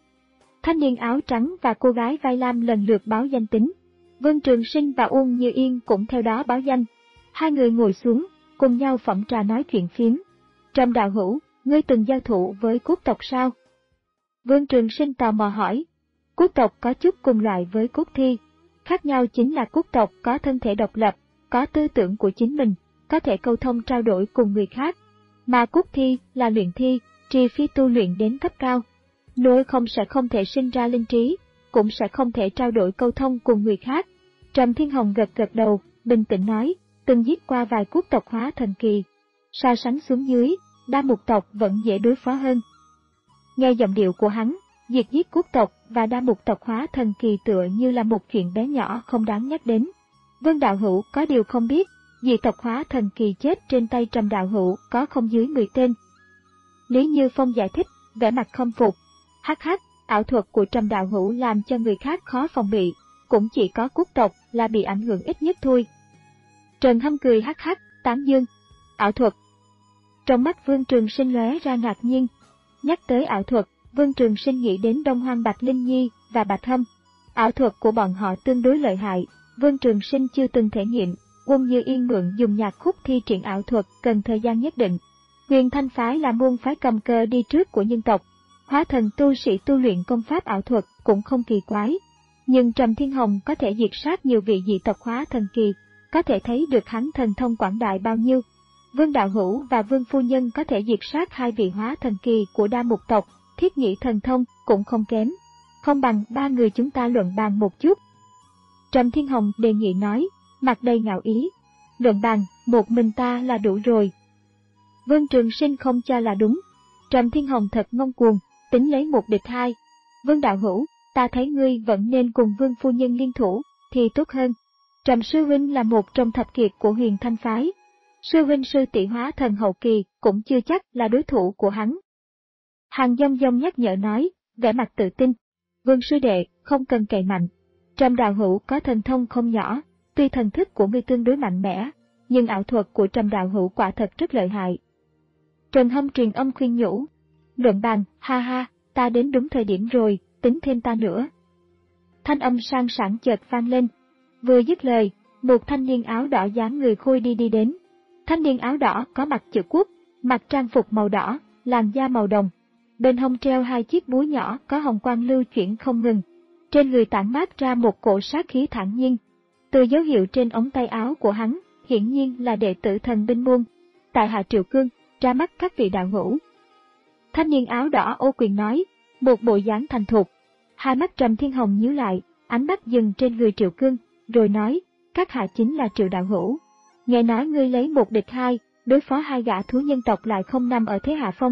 Thanh niên áo trắng và cô gái vai lam lần lượt báo danh tính. Vương Trường Sinh và Ung Như Yên cũng theo đó báo danh. Hai người ngồi xuống, cùng nhau phẩm trà nói chuyện phiếm. Trầm đạo hữu, ngươi từng giao thủ với cốt tộc sao? Vương Trường Sinh tò mò hỏi. Cốt tộc có chút cùng loại với cốt thi. Khác nhau chính là cốt tộc có thân thể độc lập, có tư tưởng của chính mình, có thể câu thông trao đổi cùng người khác. Mà cốt thi là luyện thi, trì phi tu luyện đến cấp cao. Nếu không sẽ không thể sinh ra linh trí, cũng sẽ không thể trao đổi câu thông cùng người khác. Trầm Thiên Hồng gật gật đầu, bình tĩnh nói, từng giết qua vài cốt tộc hóa thần kỳ. So sánh xuống dưới, đa mục tộc vẫn dễ đối phó hơn. Nghe giọng điệu của hắn, diệt giết cốt tộc và đa mục tộc hóa thần kỳ tựa như là một chuyện bé nhỏ không đáng nhắc đến. Vương đạo hữu có điều không biết, dị tộc hóa thần kỳ chết trên tay Trầm đạo hữu có không dưới mười tên. Lý Như Phong giải thích, vẻ mặt không phục. Hắc hắc, ảo thuật của Trầm đạo hữu làm cho người khác khó phòng bị, cũng chỉ có cốt tộc là bị ảnh hưởng ít nhất thôi. Trần Hâm cười hắc hắc, tán dương. Ảo thuật. Trong mắt Vương Trường Sinh lóe ra ngạc nhiên. Nhắc tới ảo thuật, Vương Trường Sinh nghĩ đến Đông Hoang Bạch Linh Nhi và Bạch Hâm. Ảo thuật của bọn họ tương đối lợi hại, Vương Trường Sinh chưa từng thể nghiệm. Ung Như Yên mượn dùng nhạc khúc thi triển ảo thuật cần thời gian nhất định. Huyền Thanh phái là môn phái cầm cờ đi trước của nhân tộc. Hóa thần tu sĩ tu luyện công pháp ảo thuật cũng không kỳ quái. Nhưng Trầm Thiên Hồng có thể diệt sát nhiều vị dị tộc hóa thần kỳ, có thể thấy được hắn thần thông quảng đại bao nhiêu. Vương đạo hữu và Vương phu nhân có thể diệt sát hai vị hóa thần kỳ của đa mục tộc, thiết nghĩ thần thông cũng không kém. Không bằng ba người chúng ta luận bàn một chút. Trầm Thiên Hồng đề nghị nói, mặt đầy ngạo ý. Luận bàn, một mình ta là đủ rồi. Vương Trường Sinh không cho là đúng. Trầm Thiên Hồng thật ngông cuồng, tính lấy một địch hai. Vương đạo hữu, ta thấy ngươi vẫn nên cùng Vương phu nhân liên thủ, thì tốt hơn. Trầm sư huynh là một trong thập kiệt của Huyền Thanh phái. Sư huynh sư tỷ hóa thần hậu kỳ cũng chưa chắc là đối thủ của hắn. Hàn Dông Dông nhắc nhở nói, vẻ mặt tự tin. Vương sư đệ, không cần cậy mạnh. Trầm đạo hữu có thần thông không nhỏ, tuy thần thức của ngươi tương đối mạnh mẽ, nhưng ảo thuật của Trầm đạo hữu quả thật rất lợi hại. Trần Hâm truyền âm khuyên nhủ. Luận bàn, ha ha, ta đến đúng thời điểm rồi, tính thêm ta nữa. Thanh âm sang sảng chợt vang lên. Vừa dứt lời, một thanh niên áo đỏ dáng người khôi đi đi đến. Thanh niên áo đỏ có mặt chữ quốc, mặc trang phục màu đỏ, làn da màu đồng. Bên hông treo hai chiếc búa nhỏ có hồng quang lưu chuyển không ngừng. Trên người tản mát ra một cổ sát khí thản nhiên. Từ dấu hiệu trên ống tay áo của hắn, hiển nhiên là đệ tử Thần binh môn. Tại hạ Triệu Cương, ra mắt các vị đạo hữu. Thanh niên áo đỏ ô quyền nói, một bộ dáng thành thục. Hai mắt Trầm Thiên Hồng nhíu lại, ánh mắt dừng trên người Triệu Cương, rồi nói, các hạ chính là Triệu đạo hữu. Nghe nói ngươi lấy một địch hai, đối phó hai gã thú nhân tộc lại không nằm ở thế hạ phong.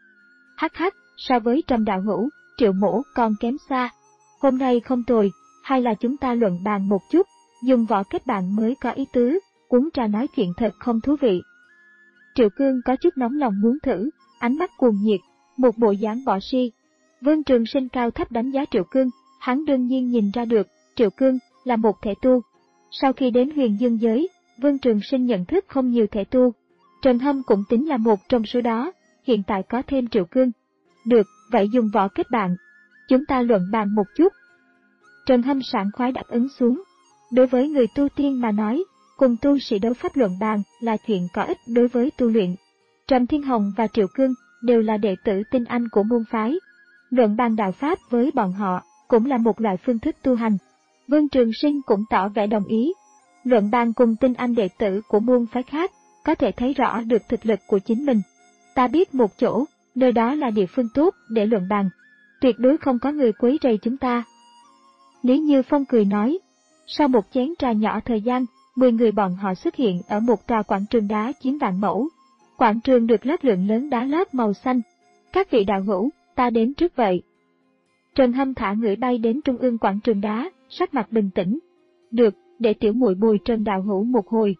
Hắc hắc, so với Trầm đạo hữu, Triệu mỗ còn kém xa. Hôm nay không tồi, hay là chúng ta luận bàn một chút, dùng võ kết bạn mới có ý tứ, uống trà nói chuyện thật không thú vị. Triệu Cương có chút nóng lòng muốn thử, ánh mắt cuồng nhiệt, một bộ dáng bỏ si. Vương Trường Sinh cao thấp đánh giá Triệu Cương, hắn đương nhiên nhìn ra được, Triệu Cương là một thể tu. Sau khi đến Huyền Dương giới, Vương Trường Sinh nhận thức không nhiều thể tu. Trần Hâm cũng tính là một trong số đó, hiện tại có thêm Triệu Cương. Được, vậy dùng võ kết bạn. Chúng ta luận bàn một chút. Trần Hâm sảng khoái đáp ứng xuống. Đối với người tu tiên mà nói, cùng tu sĩ đấu pháp luận bàn là chuyện có ích đối với tu luyện. Trầm Thiên Hồng và Triệu Cương đều là đệ tử tinh anh của môn phái. Luận bàn đạo pháp với bọn họ cũng là một loại phương thức tu hành. Vương Trường Sinh cũng tỏ vẻ đồng ý. Luận bàn cùng tinh anh đệ tử của môn phái khác, có thể thấy rõ được thực lực của chính mình. Ta biết một chỗ, nơi đó là địa phương tốt để luận bàn. Tuyệt đối không có người quấy rầy chúng ta. Lý Như Phong cười nói. Sau một chén trà nhỏ thời gian, mười người bọn họ xuất hiện ở một tòa quảng trường đá chiếm vạn mẫu. Quảng trường được lát lượng lớn đá lát màu xanh. Các vị đạo hữu, ta đến trước vậy. Trần Hâm thả người bay đến trung ương quảng trường đá, sắc mặt bình tĩnh. Được, để tiểu muội bồi Trần đạo hữu một hồi.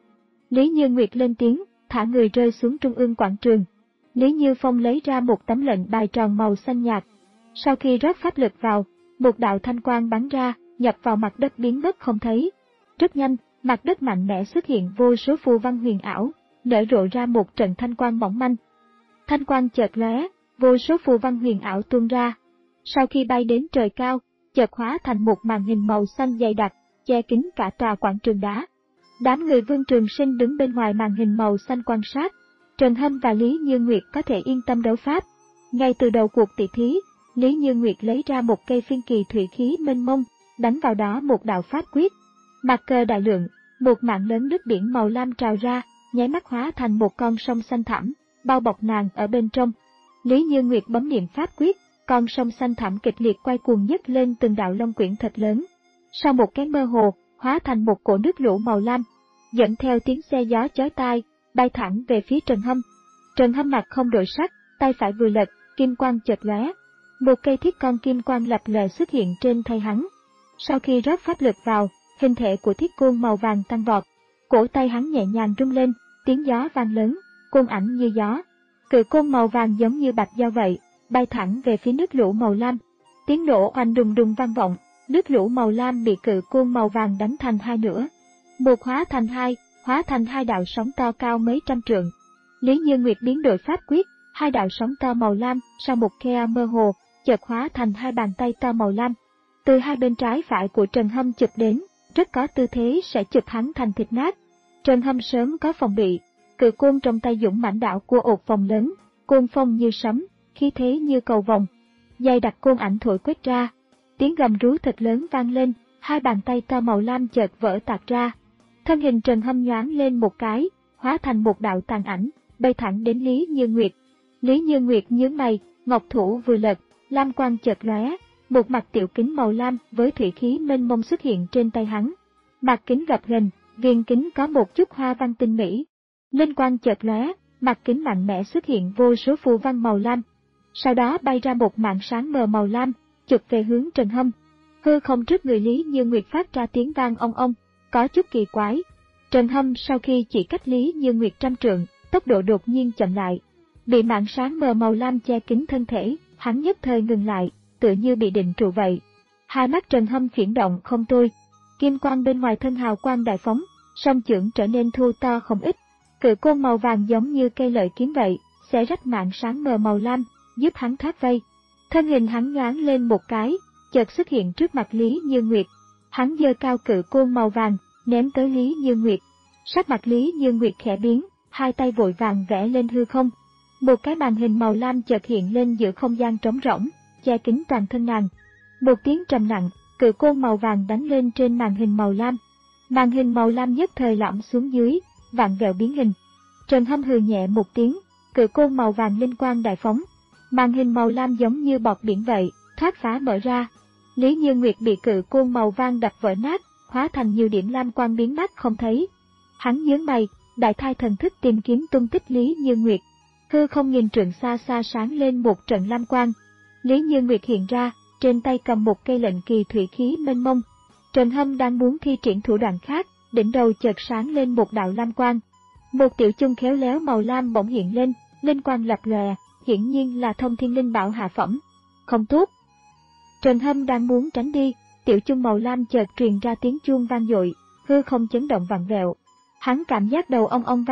Lý Như Nguyệt lên tiếng, thả người rơi xuống trung ương quảng trường. Lý Như Phong lấy ra một tấm lệnh bài tròn màu xanh nhạt. Sau khi rót pháp lực vào, một đạo thanh quang bắn ra, nhập vào mặt đất biến mất không thấy. Rất nhanh, mặt đất mạnh mẽ xuất hiện vô số phù văn huyền ảo, nở rộ ra một trận thanh quang mỏng manh. Thanh quang chợt lóe, vô số phù văn huyền ảo tuôn ra. Sau khi bay đến trời cao, chợt hóa thành một màn hình màu xanh dày đặc, che kín cả tòa quảng trường đá. Đám người Vương Trường Sinh đứng bên ngoài màn hình màu xanh quan sát. Trần Hâm và Lý Như Nguyệt có thể yên tâm đấu pháp. Ngay từ đầu cuộc tỷ thí, Lý Như Nguyệt lấy ra một cây phiên kỳ thủy khí mênh mông, đánh vào đó một đạo pháp quyết. Mặt cờ đại lượng, một mảng lớn nước biển màu lam trào ra, nháy mắt hóa thành một con sông xanh thẳm, bao bọc nàng ở bên trong. Lý Như Nguyệt bấm niệm pháp quyết, con sông xanh thẳm kịch liệt quay cuồng nhấc lên từng đạo long quyển thật lớn. Sau một cái mơ hồ, hóa thành một cỗ nước lũ màu lam, dẫn theo tiếng xe gió chói tai, bay thẳng về phía Trần Hâm. Trần Hâm mặt không đổi sắc, tay phải vừa lật, kim quang chợt lóe, một cây thiết con kim quang lập lòe xuất hiện trên tay hắn. Sau khi rót pháp lực vào, hình thể của thiết côn màu vàng tăng vọt, cổ tay hắn nhẹ nhàng rung lên, tiếng gió vang lớn, côn ảnh như gió. Cự côn màu vàng giống như bạch dao vậy, bay thẳng về phía nước lũ màu lam. Tiếng nổ oanh đùng đùng vang vọng, nước lũ màu lam bị cự côn màu vàng đánh thành hai nửa. Một hóa thành hai, hóa thành hai đạo sóng to cao mấy trăm trượng. Lý Như Nguyệt biến đổi pháp quyết, hai đạo sóng to màu lam sau một khe mơ hồ, chợt hóa thành hai bàn tay to màu lam. Từ hai bên trái phải của Trần Hâm chụp đến, rất có tư thế sẽ chụp hắn thành thịt nát. Trần Hâm sớm có phòng bị, cự côn trong tay dũng mãnh đạo của ột vòng lớn, côn phong như sấm, khí thế như cầu vồng. Dày đặc côn ảnh thổi quét ra, tiếng gầm rú thật lớn vang lên, hai bàn tay to màu lam chợt vỡ tạc ra. Thân hình Trần Hâm nhoáng lên một cái, hóa thành một đạo tàn ảnh, bay thẳng đến Lý Như Nguyệt. Lý Như Nguyệt nhướng mày, ngọc thủ vừa lật, lam quang chợt lóe, một mặt tiểu kính màu lam với thủy khí mênh mông xuất hiện trên tay hắn. Mặt kính gập ghềnh, viên kính có một chút hoa văn tinh mỹ. Linh quang chợt lóe, mặt kính mạnh mẽ xuất hiện vô số phù văn màu lam. Sau đó bay ra một mảng sáng mờ màu lam, chụp về hướng Trần Hâm. Hư không trước người Lý Như Nguyệt phát ra tiếng vang ong ong, có chút kỳ quái. Trần Hâm sau khi chỉ cách Lý Như Nguyệt trăm trượng, tốc độ đột nhiên chậm lại. Bị mảng sáng mờ màu lam che kín thân thể, hắn nhất thời ngừng lại, tựa như bị định trụ vậy. Hai mắt Trần Hâm chuyển động không thôi, kim quang bên ngoài thân hào quang đại phóng, song chưởng trở nên thu to không ít. Cự côn màu vàng giống như cây lợi kiếm vậy, sẽ rách mảng sáng mờ màu lam, giúp hắn thoát vây. Thân hình hắn nhoáng lên một cái, chợt xuất hiện trước mặt Lý Như Nguyệt. Hắn giơ cao cự côn màu vàng, ném tới Lý Như Nguyệt. Sắc mặt Lý Như Nguyệt khẽ biến, hai tay vội vàng vẽ lên hư không. Một cái màn hình màu lam chợt hiện lên giữa không gian trống rỗng, che kín toàn thân nàng. Một tiếng trầm nặng, cự côn màu vàng đánh lên trên màn hình màu lam. Màn hình màu lam nhất thời lõm xuống dưới, vặn vẹo biến hình. Trần Hâm hừ nhẹ một tiếng, cự côn màu vàng linh quang đại phóng. Màn hình màu lam giống như bọt biển vậy, thoát phá mở ra. Lý Như Nguyệt bị cự côn màu vàng đập vỡ nát, hóa thành nhiều điểm lam quang biến mất không thấy. Hắn nhướng mày, đại thai thần thức tìm kiếm tung tích Lý Như Nguyệt. Hư không nghìn trượng xa xa sáng lên một trận lam quang. Lý Như Nguyệt hiện ra, trên tay cầm một cây lệnh kỳ thủy khí mênh mông. Trần Hâm đang muốn thi triển thủ đoạn khác, đỉnh đầu chợt sáng lên một đạo lam quang. Một tiểu chung khéo léo màu lam bỗng hiện lên, linh quang lập lòe, hiển nhiên là thông thiên linh bảo hạ phẩm. Không tốt. Trần Hâm đang muốn tránh đi, tiểu chung màu lam chợt truyền ra tiếng chuông vang dội, hư không chấn động vặn vẹo. Hắn cảm giác đầu ong ong vang,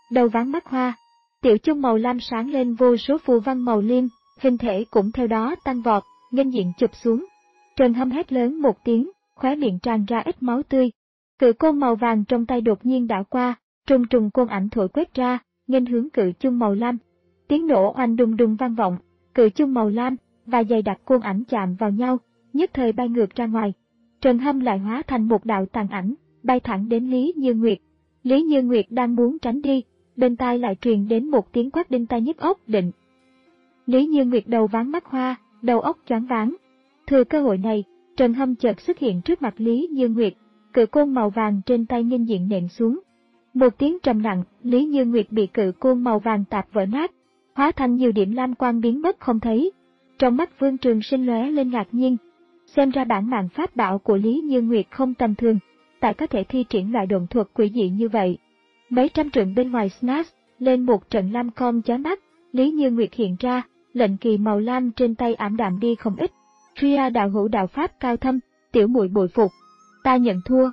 đầu váng mắt hoa. Tiểu chung màu lam sáng lên vô số phù văn màu liêm, hình thể cũng theo đó tăng vọt, nghênh diện chụp xuống. Trần Hâm hét lớn một tiếng, khóe miệng tràn ra ít máu tươi. Cự côn màu vàng trong tay đột nhiên đảo qua, trùng trùng côn ảnh thổi quét ra, nghênh hướng cự chung màu lam. Tiếng nổ oanh đùng đùng vang vọng, cự chung màu lam và dày đặc côn ảnh chạm vào nhau, nhất thời bay ngược ra ngoài. Trần Hâm lại hóa thành một đạo tàn ảnh, bay thẳng đến Lý Như Nguyệt. Lý Như Nguyệt đang muốn tránh đi, bên tai lại truyền đến một tiếng quát đinh tai nhức óc định. Lý Như Nguyệt đầu váng mắt hoa, đầu óc choáng váng. Thừa cơ hội này, Trần Hâm chợt xuất hiện trước mặt Lý Như Nguyệt, cự côn màu vàng trên tay nghênh diện nện xuống. Một tiếng trầm nặng, Lý Như Nguyệt bị cự côn màu vàng tạp vỡ nát, hóa thành nhiều điểm lam quang biến mất không thấy. Trong mắt Vương Trường Sinh lóe lên ngạc nhiên, xem ra bản mạng pháp bảo của Lý Như Nguyệt không tầm thường, tại có thể thi triển loại độn thuật quỷ dị như vậy. Mấy trăm trượng bên ngoài Snatch lên một trận lam com chói mắt, Lý Như Nguyệt hiện ra, lệnh kỳ màu lam trên tay ảm đạm đi không ít. Tria đạo hữu đạo pháp cao thâm, tiểu muội bội phục, ta nhận thua.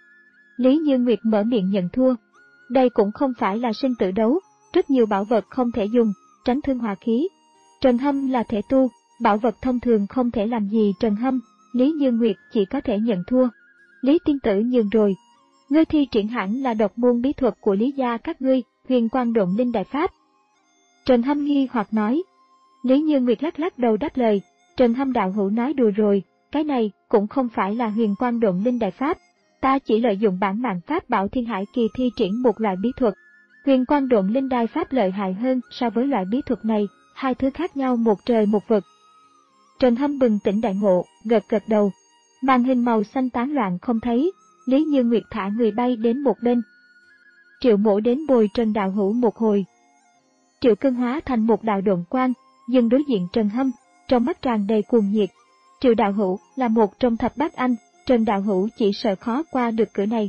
Lý Như Nguyệt mở miệng nhận thua. Đây cũng không phải là sinh tử đấu, rất nhiều bảo vật không thể dùng, tránh thương hỏa khí. Trần Hâm là thể tu, bảo vật thông thường không thể làm gì Trần Hâm, Lý Như Nguyệt chỉ có thể nhận thua. Lý tiên tử nhường rồi. Ngươi thi triển hẳn là độc môn bí thuật của Lý gia các ngươi, huyền quang độn linh đại pháp. Trần Hâm nghi hoặc nói. Lý Như Nguyệt lắc lắc đầu đáp lời, Trần Hâm đạo hữu nói đùa rồi, cái này cũng không phải là huyền quang độn linh đại pháp. Ta chỉ lợi dụng bản mạng pháp bảo Thiên Hải Kỳ thi triển một loại bí thuật. Huyền quang độn linh đại pháp lợi hại hơn so với loại bí thuật này, hai thứ khác nhau một trời một vực. Trần Hâm bừng tỉnh đại ngộ, gật gật đầu. Màn hình màu xanh tán loạn không thấy, Lý Như Nguyệt thả người bay đến một bên. Triệu Mỗ đến bồi Trần đạo hữu một hồi. Triệu Cân hóa thành một đạo độn quang, dừng đối diện Trần Hâm, trong mắt tràn đầy cuồng nhiệt. Triệu đạo hữu là một trong thập bát anh, Trần đạo hữu chỉ sợ khó qua được cửa này.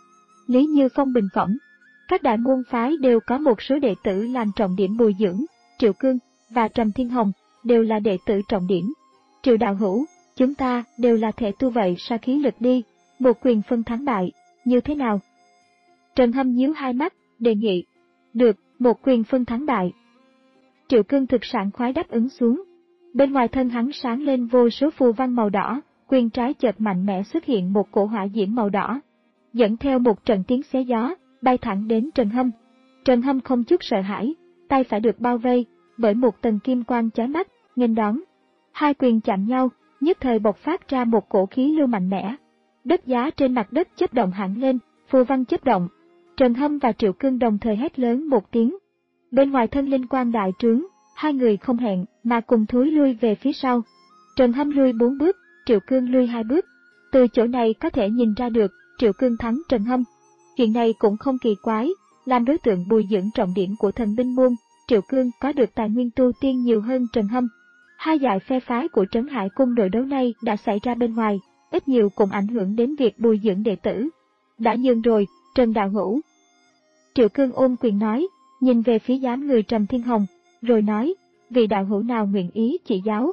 Lý Như Phong bình phẩm, các đại môn phái đều có một số đệ tử làm trọng điểm bồi dưỡng, Triệu Cương và Trầm Thiên Hồng đều là đệ tử trọng điểm. Triệu đạo hữu, chúng ta đều là thể tu vậy sa khí lực đi, một quyền phân thắng bại, như thế nào? Trần Hâm nhíu hai mắt, đề nghị. Được, một quyền phân thắng bại. Triệu Cương thực sảng khoái đáp ứng xuống. Bên ngoài thân hắn sáng lên vô số phù văn màu đỏ, quyền trái chợt mạnh mẽ xuất hiện một cổ hỏa diễm màu đỏ, dẫn theo một trận tiếng xé gió, bay thẳng đến Trần Hâm. Trần Hâm không chút sợ hãi, tay phải được bao vây bởi một tầng kim quang chói mắt, nghênh đón. Hai quyền chạm nhau, nhất thời bộc phát ra một cổ khí lưu mạnh mẽ. Đất giá trên mặt đất chớp động hẳn lên, phù văn chớp động. Trần Hâm và Triệu Cương đồng thời hét lớn một tiếng. Bên ngoài thân linh quang đại trướng, hai người không hẹn mà cùng thối lui về phía sau. Trần Hâm lui bốn bước, Triệu Cương lui hai bước. Từ chỗ này có thể nhìn ra được, Triệu Cương thắng Trần Hâm. Chuyện này cũng không kỳ quái, làm đối tượng bồi dưỡng trọng điểm của thần binh môn, Triệu Cương có được tài nguyên tu tiên nhiều hơn Trần Hâm. Hai dải phe phái của Trấn Hải Cung đội đấu này đã xảy ra bên ngoài, ít nhiều cũng ảnh hưởng đến việc bồi dưỡng đệ tử. Đã nhường rồi, Trần đạo hữu. Triệu Cương ôm quyền nói, nhìn về phía giám người Trầm Thiên Hồng, rồi nói, vị đạo hữu nào nguyện ý chỉ giáo.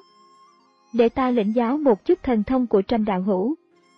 Để ta lĩnh giáo một chút thần thông của Trầm đạo hữu.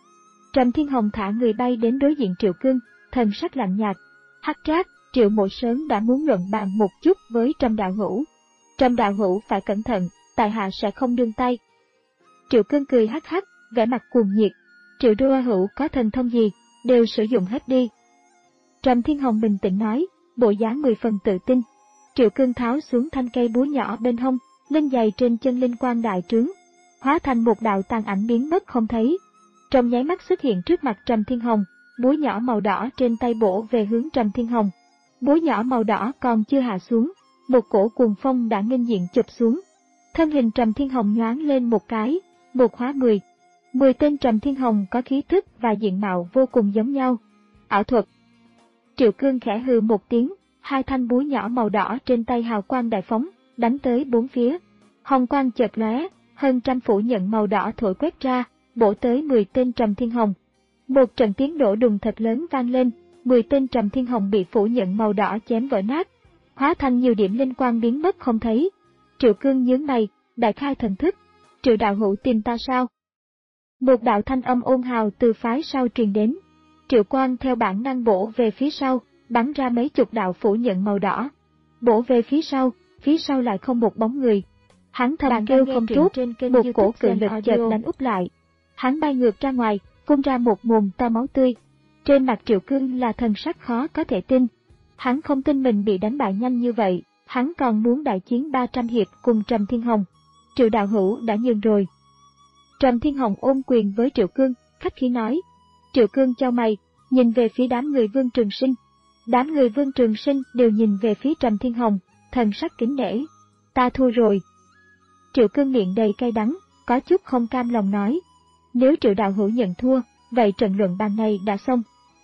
Trầm Thiên Hồng thả người bay đến đối diện Triệu Cương, thần sắc lạnh nhạt. Hắc Trác, Triệu Mộ sớm đã muốn luận bàn một chút với Trầm đạo hữu. Trầm đạo hữu phải cẩn thận, tại hạ sẽ không nương tay. Triệu Cương cười hắc hắc, vẻ mặt cuồng nhiệt. Triệu đô hữu có thần thông gì, đều sử dụng hết đi. Trầm Thiên Hồng bình tĩnh nói, bộ dáng mười phần tự tin. Triệu Cương tháo xuống thanh cây búa nhỏ bên hông, lên giày trên chân linh quang đại trướng, hóa thành một đạo tàn ảnh biến mất không thấy. Trong nháy mắt xuất hiện trước mặt Trầm Thiên Hồng, búa nhỏ màu đỏ trên tay bổ về hướng Trầm Thiên Hồng. Búa nhỏ màu đỏ còn chưa hạ xuống, một cổ cuồng phong đã nghênh diện chụp xuống. Thân hình Trầm Thiên Hồng nhoáng lên một cái, một hóa mười. Mười tên Trầm Thiên Hồng có khí thức và diện mạo vô cùng giống nhau. Ảo thuật. Triệu Cương khẽ hừ một tiếng, hai thanh búa nhỏ màu đỏ trên tay hào quang đại phóng, đánh tới bốn phía. Hồng quang chợt lóe, hơn trăm phủ nhận màu đỏ thổi quét ra, bổ tới mười tên Trầm Thiên Hồng. Một trận tiếng nổ đùng thật lớn vang lên, mười tên Trầm Thiên Hồng bị phủ nhận màu đỏ chém vỡ nát, hóa thành nhiều điểm linh quang biến mất không thấy. Triệu Cương nhướng mày, đại khai thần thức. Triệu đạo hữu tìm ta sao? Một đạo thanh âm ôn hào từ phái sau truyền đến. Triệu Quang theo bản năng bổ về phía sau, bắn ra mấy chục đạo phủ nhận màu đỏ. Bổ về phía sau, phía sau lại không một bóng người. Hắn thầm kêu không trút, một cổ cự lực chợt đánh úp lại. Hắn bay ngược ra ngoài, phun ra một mồm to máu tươi. Trên mặt Triệu Cương là thần sắc khó có thể tin. Hắn không tin mình bị đánh bại nhanh như vậy, hắn còn muốn đại chiến ba trăm hiệp cùng Trầm Thiên Hồng. Triệu đạo hữu đã nhường rồi. Trầm Thiên Hồng ôm quyền với Triệu Cương, khách khí nói. Triệu Cương chau mày, nhìn về phía đám người Vương Trường Sinh. Đám người Vương Trường Sinh đều nhìn về phía Trầm Thiên Hồng, thần sắc kính nể. Ta thua rồi. Triệu Cương miệng đầy cay đắng, có chút không cam lòng nói. Nếu Triệu đạo hữu nhận thua, vậy trận luận bàn này đã xong.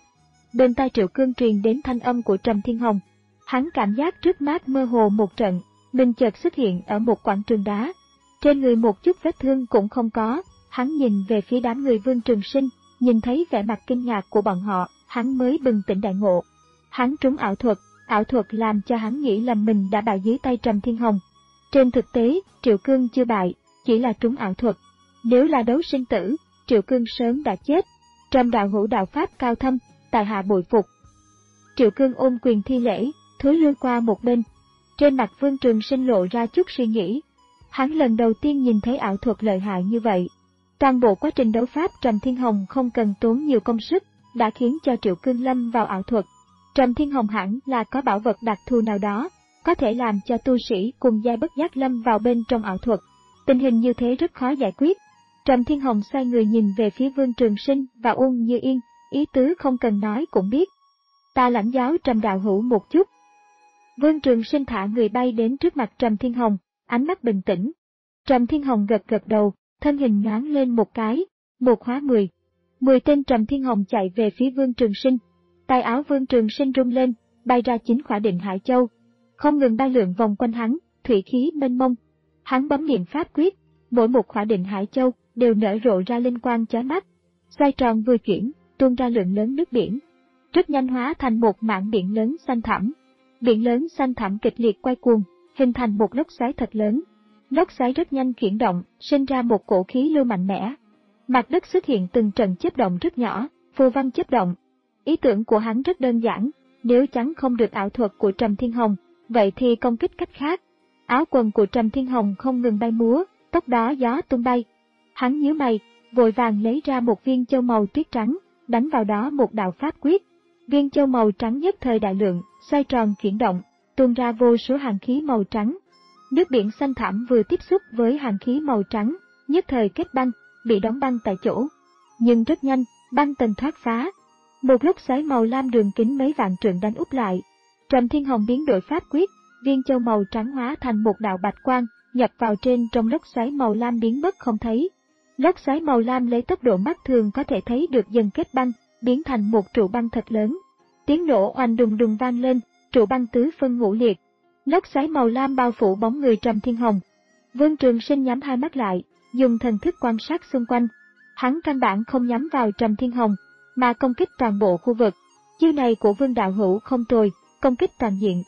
Bên tai Triệu Cương truyền đến thanh âm của Trầm Thiên Hồng. Hắn cảm giác trước mắt mơ hồ một trận, mình chợt xuất hiện ở một quảng trường đá. Trên người một chút vết thương cũng không có, hắn nhìn về phía đám người Vương Trường Sinh, nhìn thấy vẻ mặt kinh ngạc của bọn họ, hắn mới bừng tỉnh đại ngộ. Hắn trúng ảo thuật, ảo thuật làm cho hắn nghĩ lầm mình đã bại dưới tay Trầm Thiên Hồng. Trên thực tế, Triệu Cương chưa bại, chỉ là trúng ảo thuật. Nếu là đấu sinh tử, Triệu Cương sớm đã chết. Trầm đạo hữu đạo pháp cao thâm, tại hạ bội phục. Triệu Cương ôm quyền thi lễ, thối lui qua một bên. Trên mặt Vương Trường Sinh lộ ra chút suy nghĩ. Hắn lần đầu tiên nhìn thấy ảo thuật lợi hại như vậy. Toàn bộ quá trình đấu pháp Trầm Thiên Hồng không cần tốn nhiều công sức, đã khiến cho Triệu Cương lâm vào ảo thuật. Trầm Thiên Hồng hẳn là có bảo vật đặc thù nào đó, có thể làm cho tu sĩ cùng giai bất giác lâm vào bên trong ảo thuật. Tình hình như thế rất khó giải quyết. Trầm Thiên Hồng xoay người nhìn về phía Vương Trường Sinh và Uông Như Yên, ý tứ không cần nói cũng biết. Ta lãnh giáo Trầm đạo hữu một chút. Vương Trường Sinh thả người bay đến trước mặt Trầm Thiên Hồng, ánh mắt bình tĩnh. Trầm Thiên Hồng gật gật đầu, thân hình nhoáng lên một cái, một hóa mười. Mười tên Trầm Thiên Hồng chạy về phía Vương Trường Sinh. Tay áo Vương Trường Sinh rung lên, bay ra chín khỏa định Hải Châu. Không ngừng bay lượn vòng quanh hắn, thủy khí mênh mông. Hắn bấm niệm pháp quyết, mỗi một khỏa định Hải Châu đều nở rộ ra linh quang chói mắt. Xoay tròn vừa chuyển, tuôn ra lượng lớn nước biển. Rất nhanh hóa thành một mảng biển lớn xanh thẳm. Biển lớn xanh thẳm kịch liệt quay cuồng, hình thành một lốc xoáy thật lớn. Lốc xoáy rất nhanh chuyển động, sinh ra một cổ khí lưu mạnh mẽ. Mặt đất xuất hiện từng trận chớp động rất nhỏ, phù văn chớp động. Ý tưởng của hắn rất đơn giản, nếu chắn không được ảo thuật của Trầm Thiên Hồng, vậy thì công kích cách khác. Áo quần của Trầm Thiên Hồng không ngừng bay múa, tóc đó gió tung bay. Hắn nhíu mày, vội vàng lấy ra một viên châu màu tuyết trắng, đánh vào đó một đạo pháp quyết. Viên châu màu trắng nhất thời đại lượng, xoay tròn chuyển động, tuôn ra vô số hàn khí màu trắng. Nước biển xanh thẳm vừa tiếp xúc với hàn khí màu trắng, nhất thời kết băng, bị đóng băng tại chỗ. Nhưng rất nhanh, băng tầng thoát phá. Một lốc xoáy màu lam đường kính mấy vạn trượng đánh úp lại. Trầm Thiên Hồng biến đổi pháp quyết, viên châu màu trắng hóa thành một đạo bạch quang, nhập vào trên trong lốc xoáy màu lam biến mất không thấy. Lốc xoáy màu lam lấy tốc độ mắt thường có thể thấy được dần kết băng, biến thành một trụ băng thật lớn. Tiếng nổ oanh đùng đùng vang lên, trụ băng tứ phân ngũ liệt. Lốc xoáy màu lam bao phủ bóng người Trầm Thiên Hồng. Vương Trường Sinh nhắm hai mắt lại, dùng thần thức quan sát xung quanh. Hắn căn bản không nhắm vào Trầm Thiên Hồng, mà công kích toàn bộ khu vực. Chiêu này của Vương đạo hữu không tồi, công kích toàn diện.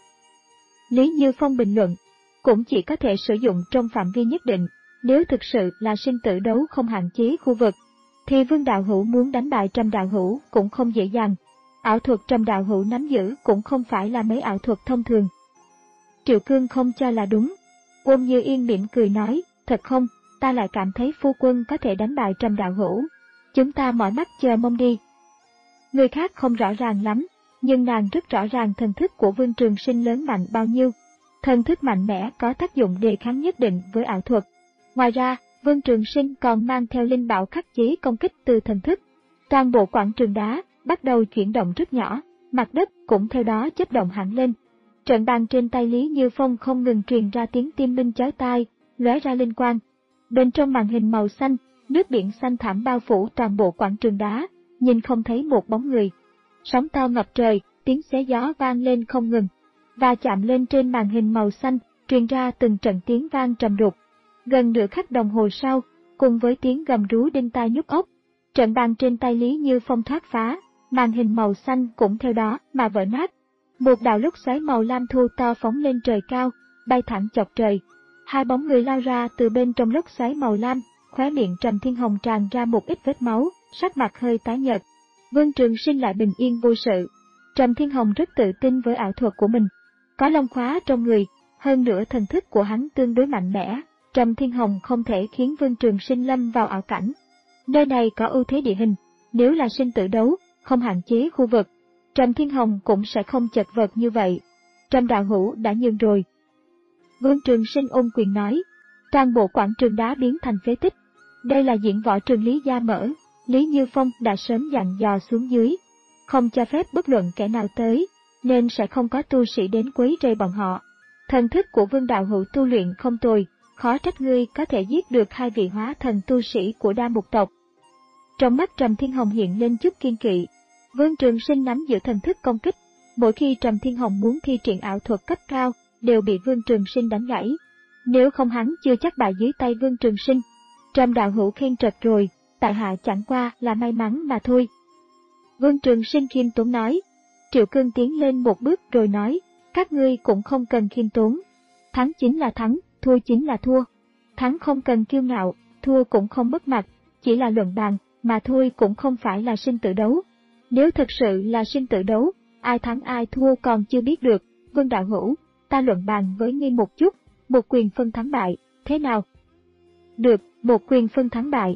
Lý Như Phong bình luận, cũng chỉ có thể sử dụng trong phạm vi nhất định, nếu thực sự là sinh tử đấu không hạn chế khu vực, thì Vương đạo hữu muốn đánh bại Trầm đạo hữu cũng không dễ dàng. Ảo thuật Trầm đạo hữu nắm giữ cũng không phải là mấy ảo thuật thông thường. Triệu Cương không cho là đúng. Uông Như Yên mỉm cười nói, thật không, ta lại cảm thấy phu quân có thể đánh bại Trầm đạo hữu. Chúng ta mỏi mắt chờ mong đi. Người khác không rõ ràng lắm, nhưng nàng rất rõ ràng thần thức của Vương Trường Sinh lớn mạnh bao nhiêu. Thần thức mạnh mẽ có tác dụng đề kháng nhất định với ảo thuật. Ngoài ra, Vương Trường Sinh còn mang theo linh bảo khắc chế công kích từ thần thức. Toàn bộ quảng trường đá bắt đầu chuyển động rất nhỏ, mặt đất cũng theo đó chớp động hẳn lên. Trận bàn trên tay Lý Như Phong không ngừng truyền ra tiếng tim minh chói tai, lóe ra linh quang. Bên trong màn hình màu xanh, nước biển xanh thẳm bao phủ toàn bộ quảng trường đá, nhìn không thấy một bóng người. Sóng to ngập trời, tiếng xé gió vang lên không ngừng, và chạm lên trên màn hình màu xanh, truyền ra từng trận tiếng vang trầm đục. Gần nửa khắc đồng hồ sau, cùng với tiếng gầm rú đinh tai nhức óc, trận bàn trên tay Lý Như Phong thoát phá, màn hình màu xanh cũng theo đó mà vỡ nát. Một đạo lốc xoáy màu lam thu to phóng lên trời cao, bay thẳng chọc trời. Hai bóng người lao ra từ bên trong lốc xoáy màu lam, khóe miệng Trầm Thiên Hồng tràn ra một ít vết máu, sắc mặt hơi tái nhợt. Vương Trường Sinh lại bình yên vô sự. Trầm Thiên Hồng rất tự tin với ảo thuật của mình. Có long khóa trong người, hơn nữa thần thức của hắn tương đối mạnh mẽ, Trầm Thiên Hồng không thể khiến Vương Trường Sinh lâm vào ảo cảnh. Nơi này có ưu thế địa hình, nếu là sinh tử đấu, không hạn chế khu vực, Trầm Thiên Hồng cũng sẽ không chật vật như vậy. Trầm đạo hữu đã nhường rồi. Vương Trường Sinh ôm quyền nói, toàn bộ quảng trường đá biến thành phế tích. Đây là diễn võ trường Lý Gia mở, Lý Như Phong đã sớm dặn dò xuống dưới, không cho phép bất luận kẻ nào tới, nên sẽ không có tu sĩ đến quấy rầy bọn họ. Thần thức của Vương đạo hữu tu luyện không tồi, khó trách ngươi có thể giết được hai vị hóa thần tu sĩ của Đa Mục tộc. Trong mắt Trầm Thiên Hồng hiện lên chút kiên kỵ. Vương Trường Sinh nắm giữ thần thức công kích, mỗi khi Trầm Thiên Hồng muốn thi triển ảo thuật cấp cao, đều bị Vương Trường Sinh đánh gãy. Nếu không hắn chưa chắc bại dưới tay Vương Trường Sinh. Trầm đạo hữu khen trật rồi, tại hạ chẳng qua là may mắn mà thôi. Vương Trường Sinh khiêm tốn nói. Triệu Cương tiến lên một bước rồi nói, các ngươi cũng không cần khiêm tốn. Thắng chính là thắng, thua chính là thua. Thắng không cần kiêu ngạo, thua cũng không mất mặt, chỉ là luận bàn, mà thôi cũng không phải là sinh tử đấu. Nếu thực sự là sinh tử đấu, ai thắng ai thua còn chưa biết được. Vương đạo hữu, ta luận bàn với ngươi một chút, một quyền phân thắng bại, thế nào? Được, một quyền phân thắng bại.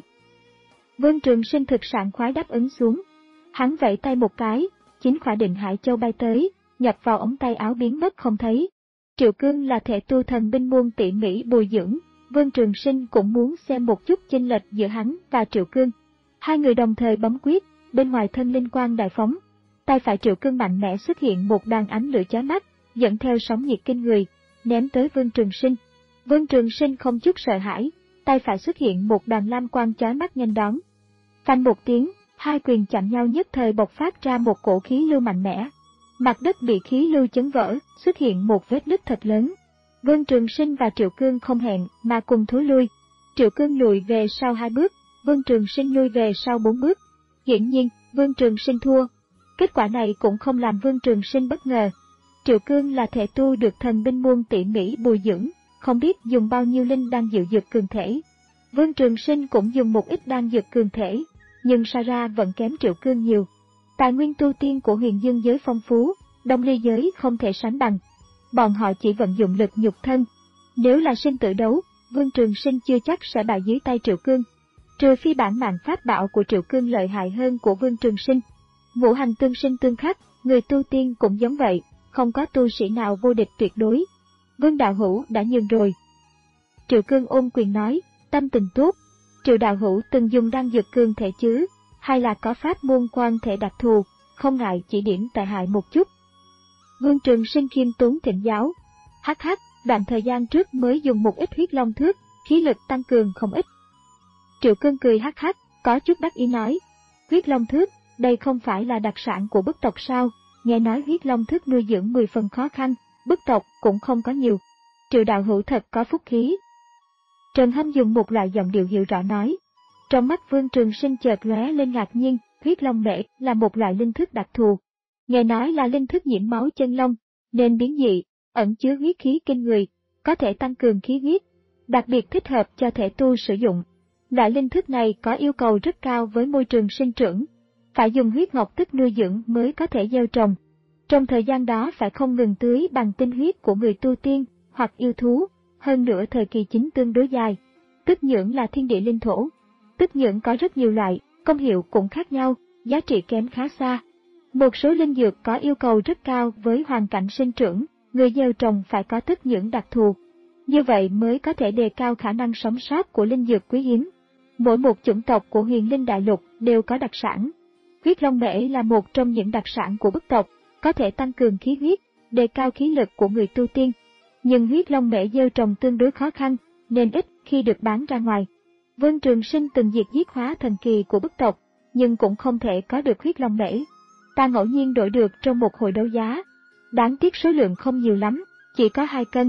Vương Trường Sinh thực sảng khoái đáp ứng xuống. Hắn vẫy tay một cái, chín khỏa định hải châu bay tới, nhập vào ống tay áo biến mất không thấy. Triệu Cương là thể tu thần binh môn tỉ mỉ bồi dưỡng, Vương Trường Sinh cũng muốn xem một chút chênh lệch giữa hắn và Triệu Cương. Hai người đồng thời bấm quyết, bên ngoài thân linh quang đại phóng. Tay phải Triệu Cương mạnh mẽ xuất hiện một đàn ánh lửa chói mắt, dẫn theo sóng nhiệt kinh người, ném tới Vương Trường Sinh. Vương Trường Sinh không chút sợ hãi, tay phải xuất hiện một đàn lam quang chói mắt nghênh đón. Phanh một tiếng, hai quyền chạm nhau nhất thời bộc phát ra một cổ khí lưu mạnh mẽ. Mặt đất bị khí lưu chấn vỡ, xuất hiện một vết nứt thật lớn. Vương Trường Sinh và Triệu Cương không hẹn mà cùng thối lui. Triệu Cương lùi về sau hai bước, Vương Trường Sinh lui về sau bốn bước. Hiển nhiên, Vương Trường Sinh thua. Kết quả này cũng không làm Vương Trường Sinh bất ngờ. Triệu Cương là thể tu được thần binh môn tỉ mỉ bồi dưỡng, không biết dùng bao nhiêu linh đan dịu dược cường thể. Vương Trường Sinh cũng dùng một ít đan dược cường thể, nhưng so ra vẫn kém Triệu Cương nhiều. Tài nguyên tu tiên của Huyền Dương giới phong phú, Đông Ly giới không thể sánh bằng. Bọn họ chỉ vận dụng lực nhục thân. Nếu là sinh tử đấu, Vương Trường Sinh chưa chắc sẽ bại dưới tay Triệu Cương. Trừ phi bản mạng pháp bảo của Triệu Cương lợi hại hơn của Vương Trường Sinh. Ngũ hành tương sinh tương khắc, người tu tiên cũng giống vậy, không có tu sĩ nào vô địch tuyệt đối. Vương đạo hữu đã nhường rồi. Triệu Cương ôm quyền nói, tâm tình tốt. Triệu đạo hữu từng dùng đan dược cường thể chứ, hay là có pháp môn quan thể đặc thù, không ngại chỉ điểm tại hại một chút. Vương Trường Sinh khiêm tốn thỉnh giáo. Hắc hắc, đoạn thời gian trước mới dùng một ít huyết long thước, khí lực tăng cường không ít. Triệu Cương cười hắc hắc, có chút đắc ý nói. Huyết long thước, đây không phải là đặc sản của bức tộc sao, nghe nói huyết long thước nuôi dưỡng mười phần khó khăn, bức tộc cũng không có nhiều. Triệu đạo hữu thật có phúc khí. Trần Hâm dùng một loại giọng điệu hiệu rõ nói. Trong mắt Vương Trường Sinh chợt lóe lên ngạc nhiên, huyết long mễ là một loại linh thức đặc thù. Nghe nói là linh thức nhiễm máu chân long, nên biến dị, ẩn chứa huyết khí kinh người, có thể tăng cường khí huyết, đặc biệt thích hợp cho thể tu sử dụng. Loại linh thức này có yêu cầu rất cao với môi trường sinh trưởng, phải dùng huyết ngọc tức nuôi dưỡng mới có thể gieo trồng. Trong thời gian đó phải không ngừng tưới bằng tinh huyết của người tu tiên hoặc yêu thú, hơn nữa thời kỳ chính tương đối dài. Tức nhưỡng là thiên địa linh thổ. Tức nhưỡng có rất nhiều loại, công hiệu cũng khác nhau, giá trị kém khá xa. Một số linh dược có yêu cầu rất cao với hoàn cảnh sinh trưởng, người gieo trồng phải có tức nhưỡng đặc thù. Như vậy mới có thể đề cao khả năng sống sót của linh dược quý hiếm. Mỗi một chủng tộc của Huyền Linh Đại Lục đều có đặc sản. Huyết long mễ là một trong những đặc sản của bức tộc, có thể tăng cường khí huyết, đề cao khí lực của người tu tiên. Nhưng huyết long mễ gieo trồng tương đối khó khăn, nên ít khi được bán ra ngoài. Vương Trường Sinh từng diệt giết hóa thần kỳ của bức tộc, nhưng cũng không thể có được huyết long mễ. Ta ngẫu nhiên đổi được trong một hồi đấu giá. Đáng tiếc số lượng không nhiều lắm, chỉ có hai cân.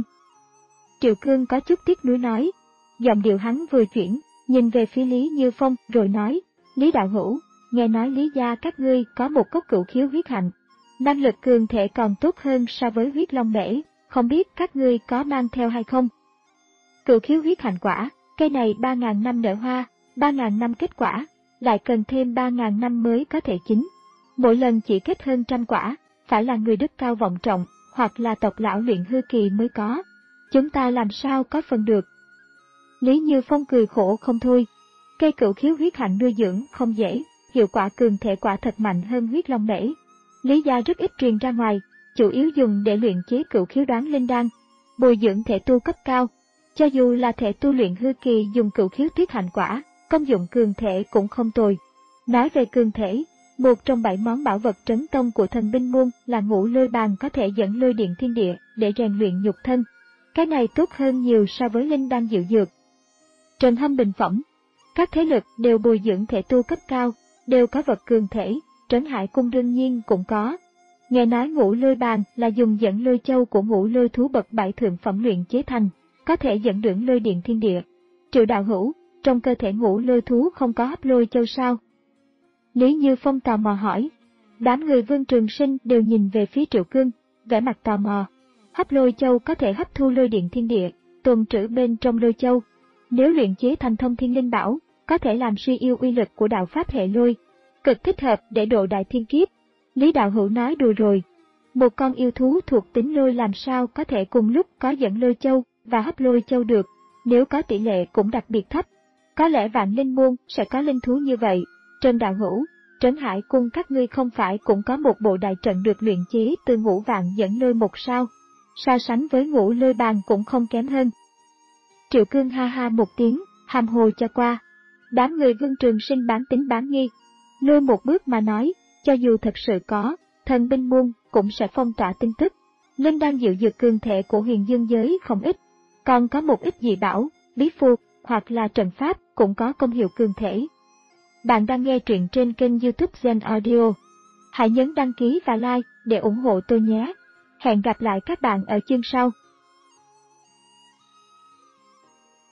Triệu Cương có chút tiếc nuối nói. Giọng điệu hắn vừa chuyển, nhìn về phía Lý Như Phong rồi nói, Lý đạo hữu, nghe nói Lý gia các ngươi có một cốc cửu khiếu huyết hạnh. Năng lực cường thể còn tốt hơn so với huyết long mễ, không biết các ngươi có mang theo hay không? Cửu khiếu huyết hạnh quả, cây này ba ngàn năm nở hoa, ba ngàn năm kết quả, lại cần thêm ba ngàn năm mới có thể chín. Mỗi lần chỉ kết hơn trăm quả, phải là người đức cao vọng trọng, hoặc là tộc lão luyện hư kỳ mới có. Chúng ta làm sao có phần được. Lý Như Phong cười khổ không thôi. Cây cửu khiếu huyết hạnh nuôi dưỡng không dễ, hiệu quả cường thể quả thật mạnh hơn huyết long mễ. Lý gia rất ít truyền ra ngoài, chủ yếu dùng để luyện chế cửu khiếu đoán linh đan, bồi dưỡng thể tu cấp cao. Cho dù là thể tu luyện hư kỳ dùng cửu khiếu tuyết hạnh quả, công dụng cường thể cũng không tồi. Nói về cường thể, một trong bảy món bảo vật trấn tông của thần binh môn là ngũ lôi bàn có thể dẫn lôi điện thiên địa để rèn luyện nhục thân. Cái này tốt hơn nhiều so với linh đan diệu dược. Trần Hâm bình phẩm, các thế lực đều bồi dưỡng thể tu cấp cao, đều có vật cường thể, Trấn Hải Cung đương nhiên cũng có. Nghe nói ngũ lôi bàn là dùng dẫn lôi châu của ngũ lôi thú bậc bảy thượng phẩm luyện chế thành, có thể dẫn đường lôi điện thiên địa. Triệu đạo hữu, trong cơ thể ngũ lôi thú không có hấp lôi châu sao? Lý Như Phong tò mò hỏi. Đám người Vương Trường Sinh đều nhìn về phía Triệu Cương, vẻ mặt tò mò. Hấp lôi châu có thể hấp thu lôi điện thiên địa, tồn trữ bên trong lôi châu. Nếu luyện chế thành thông thiên linh bảo, có thể làm suy yếu uy lực của đạo pháp hệ lôi, cực thích hợp để độ đại thiên kiếp. Lý đạo hữu nói đùa rồi. Một con yêu thú thuộc tính lôi làm sao có thể cùng lúc có dẫn lôi châu và hấp lôi châu được, nếu có tỷ lệ cũng đặc biệt thấp. Có lẽ Vạn Linh môn sẽ có linh thú như vậy. Trần đạo hữu, Trấn Hải Cung các ngươi không phải cũng có một bộ đại trận được luyện chế từ ngũ vạn dẫn lôi một sao? So sánh với ngũ lôi bàn cũng không kém hơn. Triệu Cương ha ha một tiếng, hàm hồ cho qua. Đám người Vương Trường Sinh bán tính bán nghi. Lôi một bước mà nói, cho dù thật sự có, thần binh môn cũng sẽ phong tỏa tin tức. Linh đan diệu dược cường thể của huyền dương giới không ít, còn có một ít dị bảo, bí phù hoặc là trận pháp cũng có công hiệu cường thể. Bạn đang nghe truyện trên kênh YouTube Gen Audio. Hãy nhấn đăng ký và like để ủng hộ tôi nhé. Hẹn gặp lại các bạn ở chương sau.